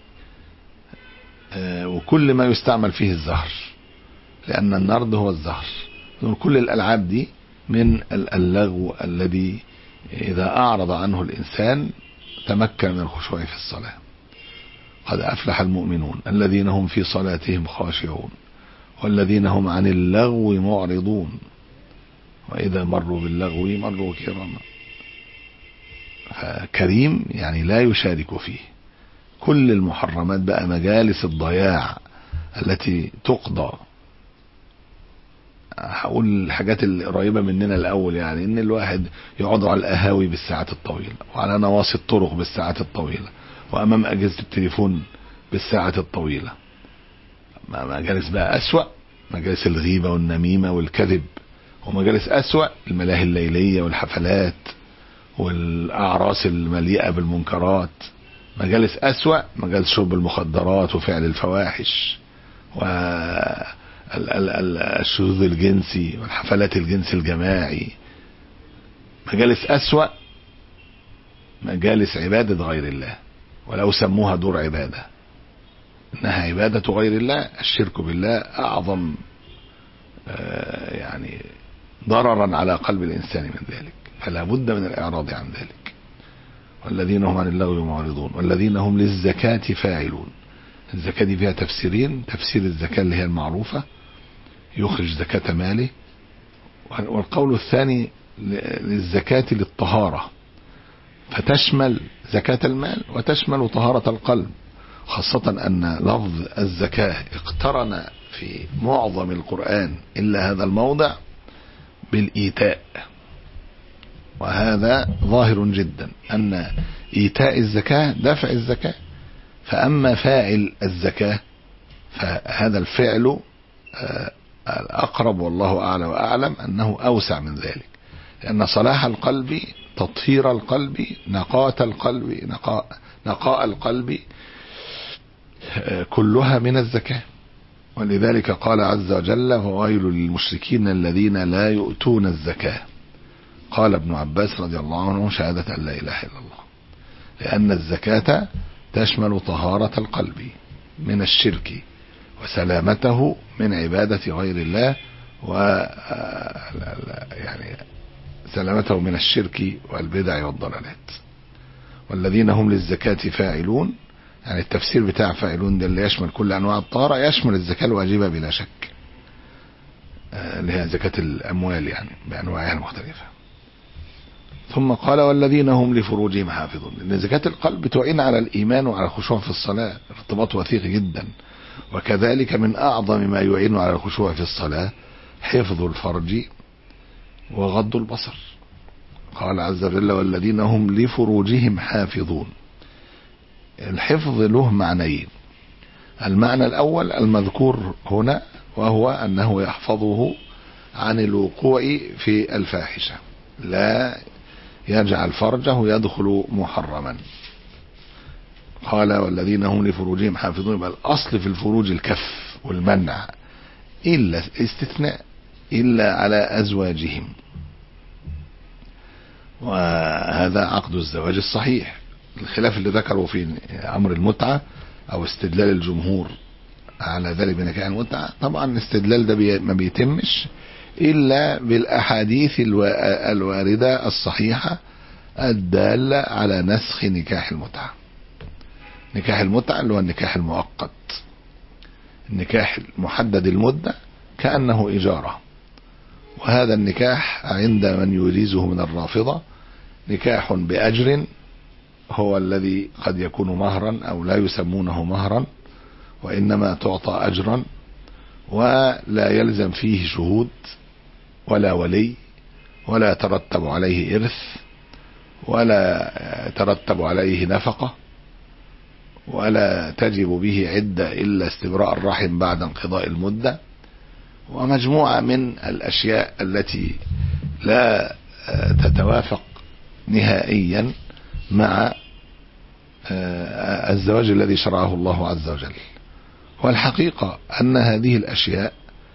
وكل ما يستعمل فيه الزهر، لأن النرد هو الزهر. كل الألعاب دي من اللغو الذي إذا أعرض عنه الإنسان تمكن من الخشوع في الصلاة. قد أفلح المؤمنون الذين هم في صلاتهم خاشعون والذين هم عن اللغو معرضون وإذا مروا باللغو مروا كراما. فكريم يعني لا يشارك فيه. كل المحرمات بقى مجالس الضياع التي تقضى. هقول الحاجات القريبة مننا الأول، يعني إن الواحد يقعد على القهاوي بالساعات الطويلة، وعلى نواصي الطرق بالساعات الطويلة، وأمام أجهزة التليفون بالساعات الطويلة. مجالس بقى أسوأ، مجالس الغيبة والنميمة والكذب، ومجالس أسوأ الملاهي الليلية والحفلات والأعراس المليئة بالمنكرات. مجالس أسوأ مجالس شرب المخدرات وفعل الفواحش والشذوذ الجنسي والحفلات الجنس الجماعي. مجالس أسوأ مجالس عبادة غير الله، ولو سموها دور عبادة، إنها عبادة غير الله. الشرك بالله أعظم يعني ضررا على قلب الإنسان من ذلك، فلا بد من الإعراض عن ذلك. والذين هم عن اللغو معرضون والذين هم للزكاة فاعلون. الزكاة دي فيها تفسيرين: تفسير الزكاة اللي هي المعروفة، يخرج زكاة ماله، والقول الثاني للزكاة للطهارة، فتشمل زكاة المال وتشمل طهارة القلب، خاصة أن لفظ الزكاة اقترن في معظم القرآن إلا هذا الموضع بالإيتاء. وهذا ظاهر جدا أن إيتاء الزكاة دفع الزكاة، فأما فاعل الزكاة فهذا الفعل الأقرب، والله أعلى وأعلم أنه أوسع من ذلك، لأن صلاح القلب، تطهير القلب، نقاء القلب، نقاء, نقاء القلب كلها من الزكاة. ولذلك قال عز وجل: وويل للمشركين الذين لا يؤتون الزكاة. قال ابن عباس رضي الله عنه: شهادة أن لا إله إلا الله، لأن الزكاة تشمل طهارة القلب من الشرك وسلامته من عبادة غير الله، و يعني سلامته من الشرك والبدع والضلالات. والذين هم للزكاة فاعلون، يعني التفسير بتاع فاعلون ده اللي يشمل كل أنواع الطهارة، يشمل الزكاة الواجبة بلا شك، اللي هي زكاة الأموال يعني بأنواعها المختلفة. ثم قال والذين هم لفروجهم حافظون، لأن زكاة القلب تعين على الإيمان وعلى الخشوع في الصلاة، ارتباط وثيق جدا. وكذلك من أعظم ما يعين على الخشوع في الصلاة حفظ الفرج وغض البصر. قال عز وجل والذين هم لفروجهم حافظون. الحفظ له معنيين، المعنى الأول المذكور هنا وهو أنه يحفظه عن الوقوع في الفاحشة، لا يجعل فرجه يدخل محرما. قال والذين هم لفروجهم حافظون، يبقى الأصل في الفروج الكف والمنع، إلا استثناء إلا على أزواجهم، وهذا عقد الزواج الصحيح. الخلاف اللي ذكروا في أمر المتعة أو استدلال الجمهور على ذلك بنكاح المتعة، طبعا الاستدلال ده ما بيتمش إلا بالأحاديث الواردة الصحيحة الدالة على نسخ نكاح المتعة. نكاح المتعة اللي هو النكاح المؤقت، النكاح المحدد المدة كأنه إجارة، وهذا النكاح عند من يجيزه من الرافضة نكاح بأجر، هو الذي قد يكون مهرا أو لا يسمونه مهرا وإنما تعطى أجرا، ولا يلزم فيه شهود ولا ولي، ولا يترتب عليه إرث، ولا يترتب عليه نفقة، ولا تجب به عدة إلا استبراء الرحم بعد انقضاء المدة، ومجموعة من الأشياء التي لا تتوافق نهائيا مع الزواج الذي شرعه الله عز وجل. والحقيقة أن هذه الأشياء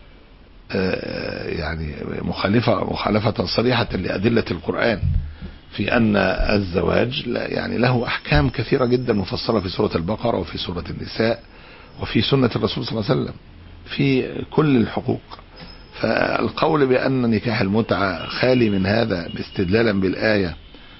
يعني مخالفة مخالفة صريحة لأدلة القرآن في أن الزواج يعني له أحكام كثيرة جدا مفصلة في سورة البقرة وفي سورة النساء وفي سنة الرسول صلى الله عليه وسلم في كل الحقوق. فالقول بأن نكاح المتعة خالي من هذا باستدلالا بالآية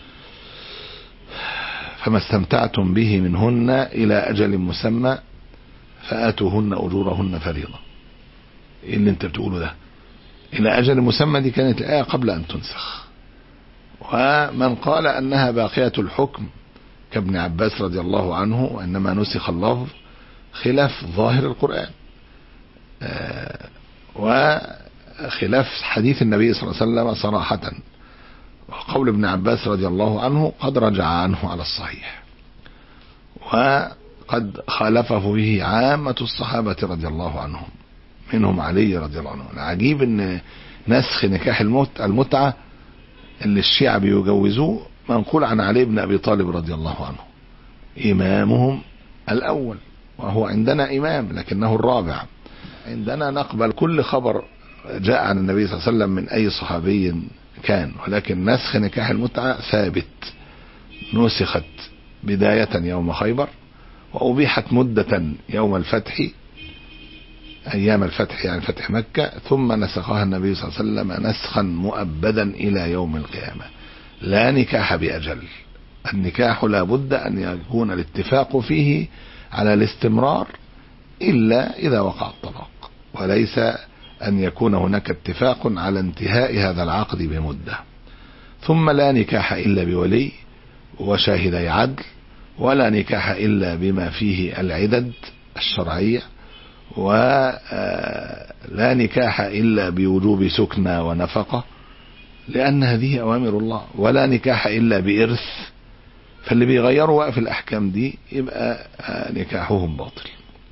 فما استمتعتم به منهن إلى أجل مسمى فآتوهن أجورهن فريضة، إيه اللي انت بتقوله ده؟ إلى أجل مسمى دي كانت الآية قبل أن تنسخ. ومن قال أنها باقية الحكم كابن عباس رضي الله عنه وإنما نسخ اللفظ خلاف ظاهر القرآن وخلاف حديث النبي صلى الله عليه وسلم صراحة، وقول ابن عباس رضي الله عنه قد رجع عنه على الصحيح، وقد خالفه به عامة الصحابة رضي الله عنهم منهم علي رضي الله عنه. العجيب ان نسخ نكاح المتعة اللي الشيعة بيجوزوه منقول عن علي بن أبي طالب رضي الله عنه إمامهم الأول، وهو عندنا إمام لكنه الرابع. عندنا نقبل كل خبر جاء عن النبي صلى الله عليه وسلم من أي صحابي كان، ولكن نسخ نكاح المتعة ثابت، نسخت بداية يوم خيبر وأبيحت مدة يوم الفتح أيام الفتح يعني فتح مكة، ثم نسخها النبي صلى الله عليه وسلم نسخا مؤبدا إلى يوم القيامة. لا نكاح بأجل، النكاح لا بد أن يكون الاتفاق فيه على الاستمرار إلا إذا وقع الطلاق، وليس أن يكون هناك اتفاق على انتهاء هذا العقد بمدة. ثم لا نكاح إلا بولي وشاهدي عدل، ولا نكاح إلا بما فيه العدد الشرعية، ولا نكاح إلا بوجوب سكنى ونفقة لأن هذه أوامر الله، ولا نكاح إلا بإرث. فاللي بيغيروا وقف الأحكام دي يبقى نكاحهم باطل.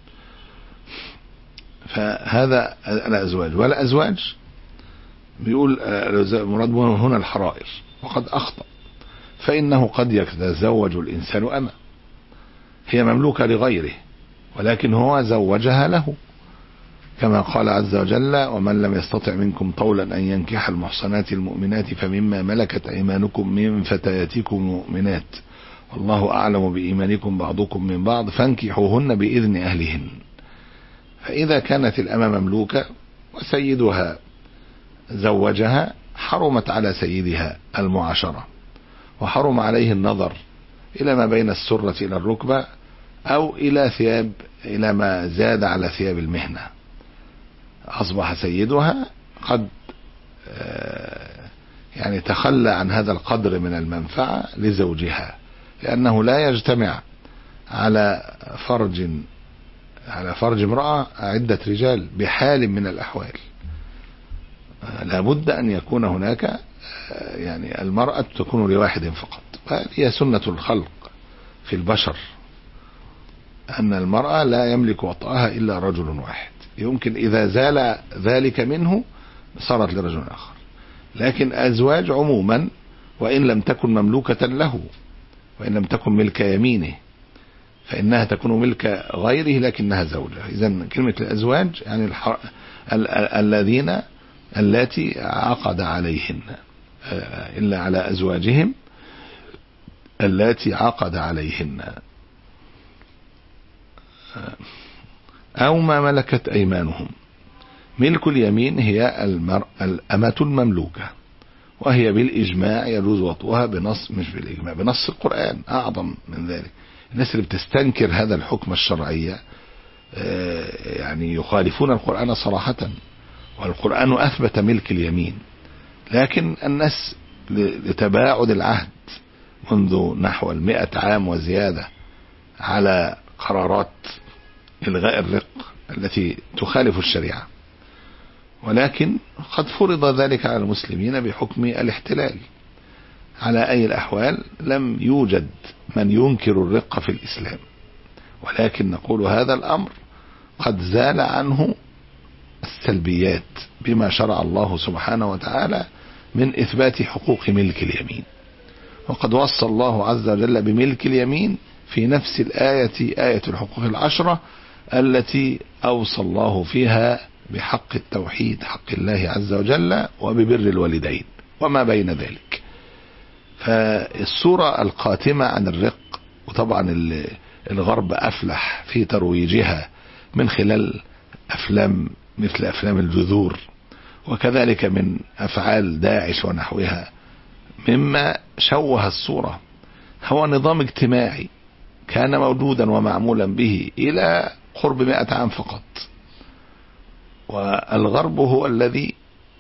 فهذا الأزواج. والأزواج بيقول مراد هنا الحرائر، وقد أخطأ، فإنه قد يتزوج الإنسان أما هي مملوكة لغيره ولكن هو زوجها له، كما قال عز وجل ومن لم يستطع منكم طولا أن ينكح المحصنات المؤمنات فمما ملكت أيمانكم من فتياتكم المؤمنات والله أعلم بإيمانكم بعضكم من بعض فانكحوهن بإذن أهلهن. فإذا كانت الأمة مملوكة وسيدها زوجها حرمت على سيدها المعاشرة، وحرم عليه النظر إلى ما بين السرة إلى الركبة أو إلى ثياب، إلى ما زاد على ثياب المهنة. أصبح سيدها قد يعني تخلى عن هذا القدر من المنفعة لزوجها، لأنه لا يجتمع على فرج على فرج امرأة عدة رجال بحال من الأحوال. لابد أن يكون هناك يعني المرأة تكون لواحد فقط. هي سنة الخلق في البشر أن المرأة لا يملك وطئها إلا رجل واحد، يمكن إذا زال ذلك منه صارت لرجل آخر. لكن أزواج عموما وإن لم تكن مملوكة له، وإن لم تكن ملك يمينه، فإنها تكون ملك غيره لكنها زوجة. إذن كلمة الأزواج يعني الح... ال... الذين التي عقد عليهن، إلا على أزواجهم التي عقد عليهن، أو ما ملكت أيمانهم. ملك اليمين هي المر... الأمة المملوكة، وهي بالإجماع يجوز وطئها بنص، مش بالإجماع، بنص القرآن أعظم من ذلك. الناس اللي بتستنكر هذا الحكم الشرعية يعني يخالفون القرآن صراحة، والقرآن أثبت ملك اليمين، لكن الناس لتباعد العهد منذ نحو المئة عام وزيادة على قرارات إلغاء الرق التي تخالف الشريعة، ولكن قد فرض ذلك على المسلمين بحكم الاحتلال. على أي الأحوال لم يوجد من ينكر الرق في الإسلام، ولكن نقول هذا الأمر قد زال عنه السلبيات بما شرع الله سبحانه وتعالى من إثبات حقوق ملك اليمين. وقد وصى الله عز وجل بملك اليمين في نفس الآية، آية الحقوق العشرة التي أوصى الله فيها بحق التوحيد، حق الله عز وجل، وببر الوالدين وما بين ذلك. فالصورة القاتمة عن الرق، وطبعا الغرب أفلح في ترويجها من خلال أفلام مثل أفلام الجذور، وكذلك من أفعال داعش ونحوها، مما شوه الصورة هو نظام اجتماعي كان موجودا ومعمولا به إلى قرب مئة عام فقط، والغرب هو الذي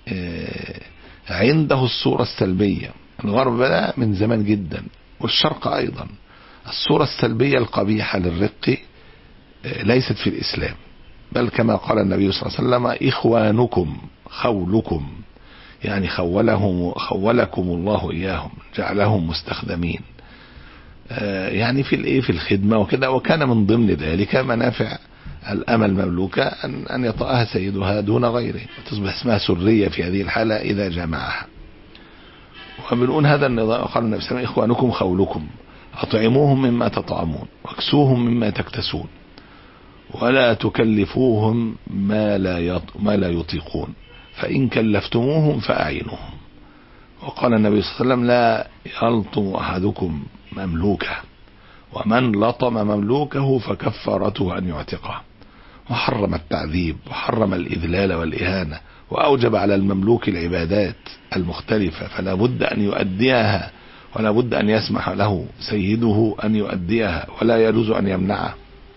عنده الصورة السلبية. الغرب بدأ من زمان جدا، والشرق أيضا. الصورة السلبية القبيحة للرق ليست في الإسلام، بل كما قال النبي صلى الله عليه وسلم: إخوانكم خولكم، يعني خولهم خولكم الله إياهم، جعلهم مستخدمين يعني في الايه في الخدمة وكذا. وكان من ضمن ذلك منافع الأمة المملوكة أن أن يطأها سيدها دون غيره، وتصبح اسمها سرية في هذه الحالة إذا جمعها. وبنقول هذا النظام، قال النبي صلى الله عليه وسلم: إخوانكم خولكم، أطعموهم مما تطعمون، واكسوهم مما تكتسون، ولا تكلفوهم ما لا ما لا يطيقون، فإن كلفتموهم فأعينوهم. وقال النبي صلى الله عليه وسلم: لا يلطم أحدكم مملوكه، ومن لطم مملوكه فكفارته أن يعتقه. وحرم التعذيب، وحرم الإذلال والإهانة، وأوجب على المملوك العبادات المختلفة، فلا بد أن يؤديها، ولا بد أن يسمح له سيده أن يؤديها، ولا يجوز أن يمنعه،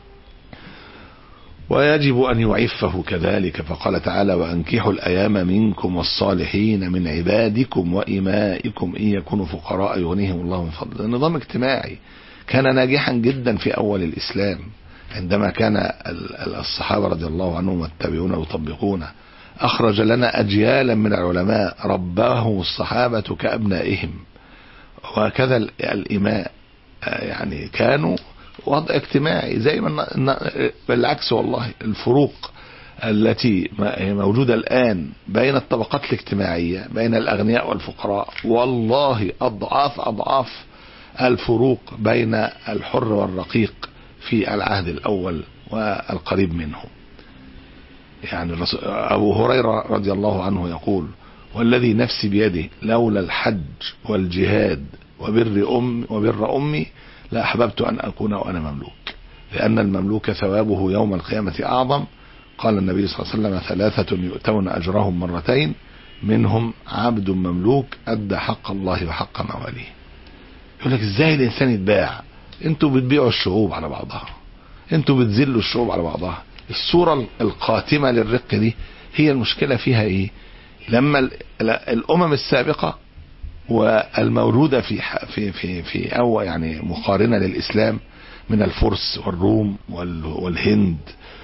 ويجب أن يعفه كذلك. فقال تعالى: وأنكحوا الأيام منكم والصالحين من عبادكم وإمائكم إن يكونوا فقراء يغنيهم الله من فضله. نظام اجتماعي كان ناجحا جدا في أول الإسلام، عندما كان الصحابة رضي الله عنهم يتبعون ويطبقونه. أخرج لنا أجيالا من العلماء رباهم الصحابة كأبنائهم. وكذا الإماء يعني كانوا وضع اجتماعي زي ما بالعكس. والله الفروق التي موجودة الآن بين الطبقات الاجتماعية بين الأغنياء والفقراء والله أضعاف أضعاف الفروق بين الحر والرقيق في العهد الأول والقريب منه. يعني أبو هريرة رضي الله عنه يقول: والذي نفسي بيده لولا الحج والجهاد وبر أم وبر أمي لأحببت أن أكون وأنا مملوك، لأن المملوك ثوابه يوم القيامة أعظم. قال النبي صلى الله عليه وسلم: ثلاثة يؤتون أجرهم مرتين، منهم عبد مملوك أدى حق الله وحق مواليه. يقول لك ازاي الإنسان يتباع؟ انتوا بتبيعوا الشعوب على بعضها، انتوا بتذلوا الشعوب على بعضها. الصورة القاتمة للرق دي هي المشكلة فيها ايه؟ لما الأمم السابقة والمولودة في في في في أو يعني مقارنة للإسلام من الفرس والروم والهند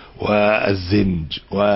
والزنج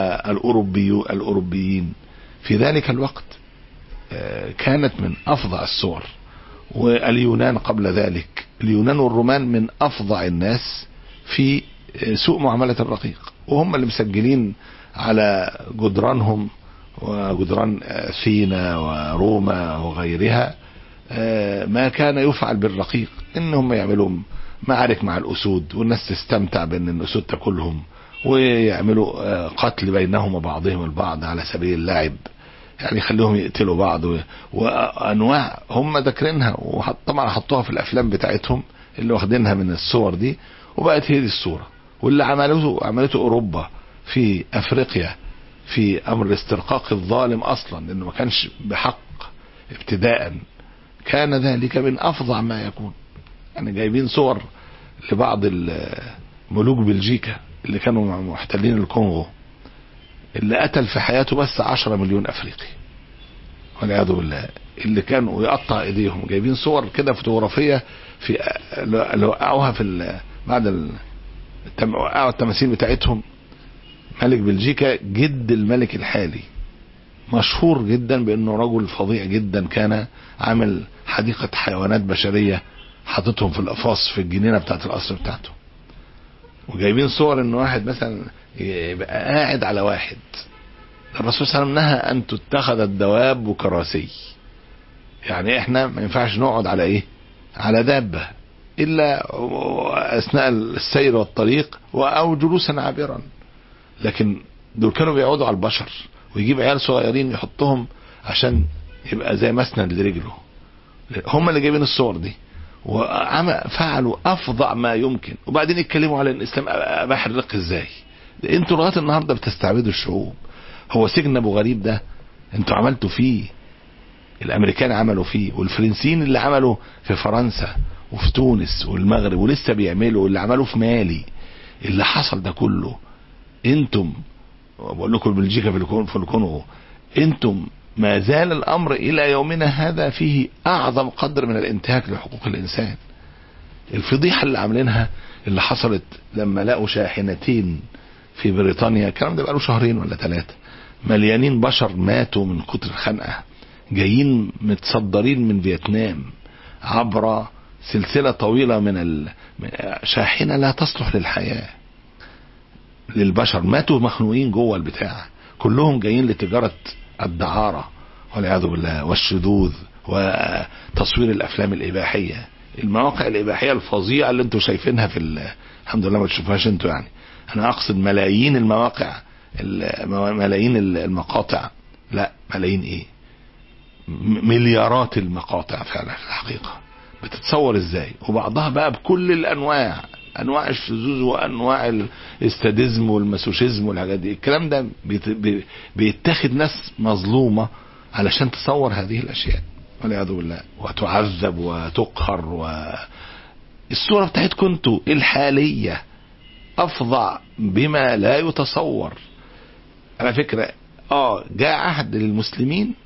والأوروبيين في ذلك الوقت كانت من أفظع الصور. واليونان قبل ذلك، اليونان والرومان من أفظع الناس في سوء معاملة الرقيق، وهم اللي مسجلين على جدرانهم وجدران أثينا وروما وغيرها ما كان يفعل بالرقيق، إنهم يعملوا معارك مع الأسود والناس تستمتع بأن الأسود تاكلهم، ويعملوا قتل بينهم وبعضهم البعض على سبيل اللعب، يعني يخليهم يقتلوا بعض وأنواع هم ذكرينها، وطبعا حطوها في الأفلام بتاعتهم اللي واخدينها من الصور دي، وبقت هي دي الصورة. واللي عملته عملته أوروبا في أفريقيا في أمر الاسترقاق الظالم أصلا، لأنه ما كانش بحق ابتداء، كان ذلك من أفظع ما يكون. يعني جايبين صور لبعض ملوك بلجيكا اللي كانوا محتلين الكونغو، اللي قتل في حياته بس عشرة مليون أفريقي والعياذ بالله، اللي كانوا يقطع ايديهم. جايبين صور كده فوتوغرافية في اللي وقعوها في بعد التم... وقعوا التماثيل بتاعتهم. ملك بلجيكا جد الملك الحالي مشهور جدا بانه رجل فظيع جدا، كان عامل حديقة حيوانات بشرية حاططهم في القفاص في الجنينة بتاعت القصر بتاعته. وجايبين صور ان واحد مثلا يبقى قاعد على واحد. الرسول صلى الله عليه وسلم نهى ان تتخذ الدواب وكراسي، يعني احنا ما ينفعش نقعد على ايه؟ على دابة الا اثناء السير والطريق او جلوسا عابرا. لكن دول كانوا بيقعدوا على البشر، ويجيب عيال صغيرين يحطهم عشان يبقى زي مسند لرجله. هم اللي جايبين الصور دي وفعلوا افظع ما يمكن، وبعدين يتكلموا على الاسلام اباح الرق ازاي؟ انتوا لغايه النهارده بتستعبدوا الشعوب. هو سجن ابو غريب ده انتوا عملتوا فيه، الامريكان عملوا فيه، والفرنسيين اللي عملوا في فرنسا وفي تونس والمغرب ولسه بيعملوا، اللي عملوا في مالي، اللي حصل ده كله. انتم بقول لكم بلجيكا في الكونغو، انتم ما زال الامر الى يومنا هذا فيه اعظم قدر من الانتهاك لحقوق الانسان. الفضيحة اللي عاملينها اللي حصلت لما لقوا شاحنتين في بريطانيا، الكلام ده بقاله شهرين ولا ثلاثة، مليانين بشر ماتوا من كتر الخنقة، جايين متصدرين من فيتنام عبر سلسلة طويلة من الشاحنة لا تصلح للحياة للبشر، ماتوا مخنوقين جوه البتاع، كلهم جايين لتجارة الدعارة والعياذ بالله والشذوذ وتصوير الافلام الاباحية، المواقع الاباحية الفظيعة اللي انتوا شايفينها في الحمد لله ما تشوفهاش انتوا، يعني انا اقصد ملايين المواقع، ملايين المقاطع، لا ملايين ايه، مليارات المقاطع فعلا في الحقيقة بتتصور ازاي، وبعضها بقى بكل الانواع، انواع الشذوذ وانواع الاستاديزم والماسوشيزم والحاجات دي. الكلام ده بيتاخد ناس مظلومة علشان تصور هذه الاشياء والعياذ بالله، وتعذب وتقهر. والصورة بتاعتكم انتوا الحالية افظع بما لا يتصور. على فكرة اه جاء عهد للمسلمين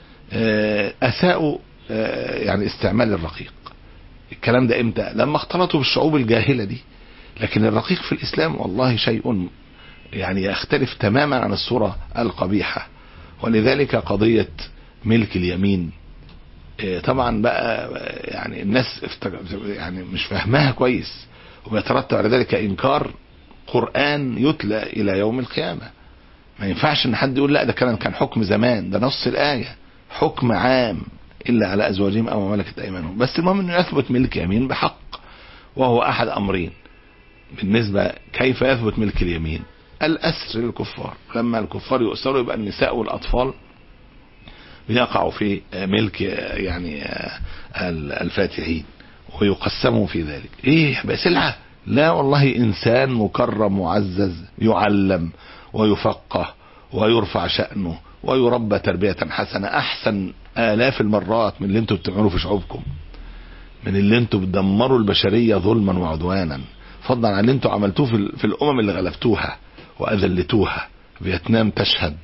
اساءوا يعني استعمال الرقيق. الكلام ده امتى؟ لما اختلطوا بالشعوب الجاهلة دي. لكن الرقيق في الاسلام والله شيء يعني يختلف تماما عن الصورة القبيحة. ولذلك قضية ملك اليمين طبعا بقى يعني الناس يعني مش فاهمها كويس، وبيترتب على ذلك انكار قرآن يتلى الى يوم القيامة. ما ينفعش ان حد يقول لا ده كان كان حكم زمان، ده نص الآية حكم عام إلا على أزواجهم أو ملكت أيمانهم. بس المهم أنه يثبت ملك يمين بحق، وهو أحد أمرين. بالنسبة كيف يثبت ملك اليمين؟ الأسر للكفار، لما الكفار يؤسروا يبقى النساء والأطفال بيقعوا في ملك يعني الفاتحين ويقسموا في ذلك. إيه بقى سلعة؟ لا والله إنسان مكرم معزز يعلم ويفقه ويرفع شأنه ويربى تربية حسنة أحسن آلاف المرات من اللي انتوا بتعملوا في شعوبكم، من اللي انتوا بتدمروا البشرية ظلما وعدوانا، فضلا عن اللي انتوا عملتوه في, في الأمم اللي غلبتوها وأذلتوها. فيتنام تشهد،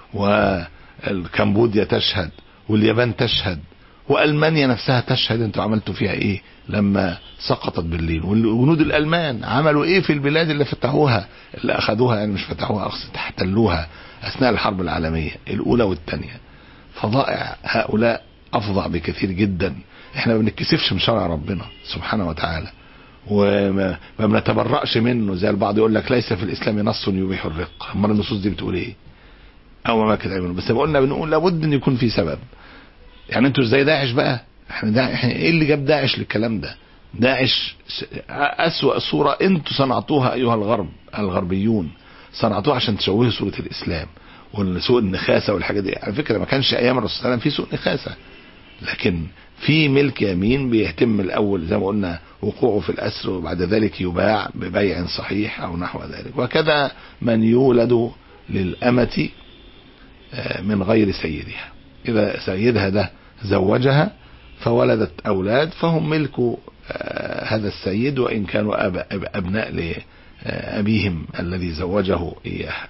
والكمبوديا تشهد، واليابان تشهد، وألمانيا نفسها تشهد انتوا عملتوا فيها ايه لما سقطت برلين. والجنود الألمان عملوا ايه في البلاد اللي فتحوها، اللي أخذوها يعني مش فتحوها، أقصد احتلوها أثناء الحرب العالمية الأولى والثانية. فضائع هؤلاء أفظع بكثير جدا. احنا ما بنتكسفش من شرع ربنا سبحانه وتعالى، وما ما بنتبرأش منه زي البعض يقول لك ليس في الإسلام نص يبيح الرق. امال النصوص دي بتقول ايه؟ او ما كده، بس قلنا بنقول لابد ان يكون في سبب. يعني انتوا ازاي داعش بقى؟ احنا دا... احنا ايه اللي جاب داعش للكلام ده؟ داعش أسوأ صورة انتوا صنعتوها ايها الغرب، الغربيون صنعتوها عشان تشوهوا صورة الاسلام والسوء النخاسة والحاجة دي. على فكرة ما كانش ايام الرسول صلى الله عليه وسلم في سوء نخاسة، لكن في ملك يمين بيتم الاول زي ما قلنا وقوعه في الاسر، وبعد ذلك يباع ببيع صحيح او نحو ذلك. وكذا من يولد للأمة من غير سيدها، إذا سيدها ده زوجها فولدت أولاد فهم ملك هذا السيد، وإن كانوا أبناء لأبيهم الذي زوجه إياها.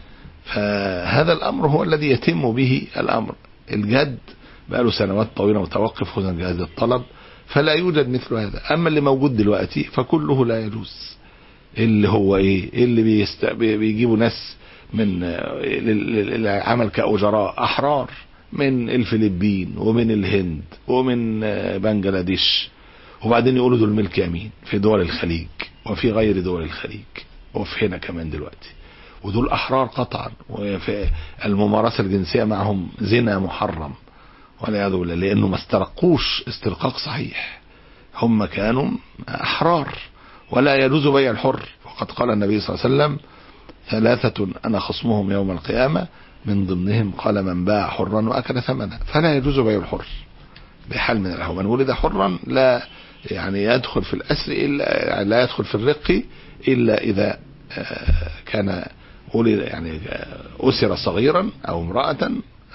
فهذا الأمر هو الذي يتم به الأمر. الجد بقى له سنوات طويلة متوقف خذا جهاز الطلب، فلا يوجد مثل هذا. أما اللي موجود دلوقتي فكله لا يجوز. اللي هو إيه؟ اللي بيست... بيجيبوا ناس من العمل كأجراء أحرار من الفلبين ومن الهند ومن بنجلاديش، وبعدين يقولوا دول ملك يمين في دول الخليج وفي غير دول الخليج وفي هنا كمان دلوقتي، ودول أحرار قطعا. وفي الممارسة الجنسية معهم زنا محرم والعياذ بالله، لأنه ما استرقوش استرقاق صحيح، هم كانوا أحرار ولا يجوز بيع الحر. وقد قال النبي صلى الله عليه وسلم ثلاثة أنا خصمهم يوم القيامة، من ضمنهم قال من باع حرا وأكل ثمنه. فلا يجوز بيع الحر بحال من الأحوال. من ولد حرا لا يعني يدخل في الأسر إلا لا يدخل في الرق إلا إذا كان ولد يعني أسر صغيرا أو امرأة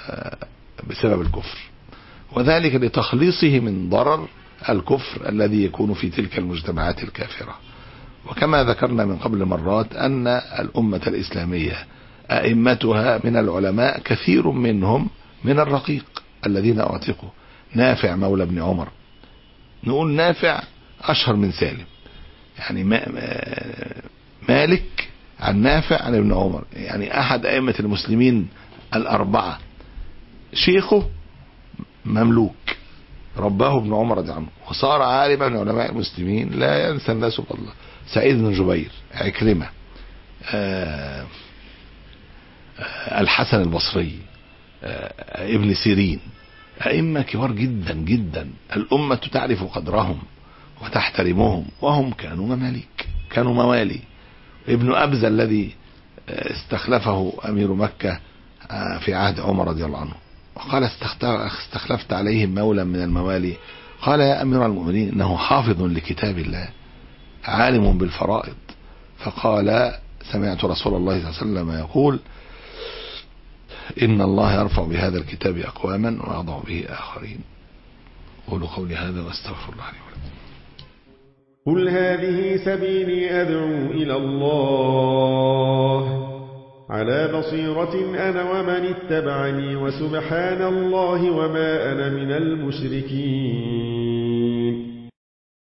بسبب الكفر، وذلك لتخليصه من ضرر الكفر الذي يكون في تلك المجتمعات الكافرة. وكما ذكرنا من قبل مرات أن الأمة الإسلامية أئمتها من العلماء كثير منهم من الرقيق الذين أعتقوا. نافع مولى ابن عمر، نقول نافع أشهر من سالم، يعني مالك عن نافع عن ابن عمر، يعني أحد أئمة المسلمين الأربعة شيخه مملوك رباه ابن عمر رضي الله عنه، وصار عالما من علماء المسلمين لا ينسى الناس الله. سعيد بن جبير، عكرمة، آه آه الحسن البصري، آه ابن سيرين، أئمة كبار جدا جدا. الأمة تعرف قدرهم وتحترمهم، وهم كانوا مماليك، كانوا موالي. ابن أبزة الذي استخلفه أمير مكة في عهد عمر رضي الله عنه وقال استخلفت عليهم مولا من الموالي، قال يا أمير المؤمنين إنه حافظ لكتاب الله عالم بالفرائض. فقال سمعت رسول الله صلى الله عليه وسلم يقول إن الله يرفع بهذا الكتاب أقواما ويضع به آخرين. قولوا قولي هذا واستغفر الله لي ولكم. قل هذه سبيلي أدعو إلى الله على بصيرة أنا ومن اتبعني، وسبحان الله وما أنا من المشركين.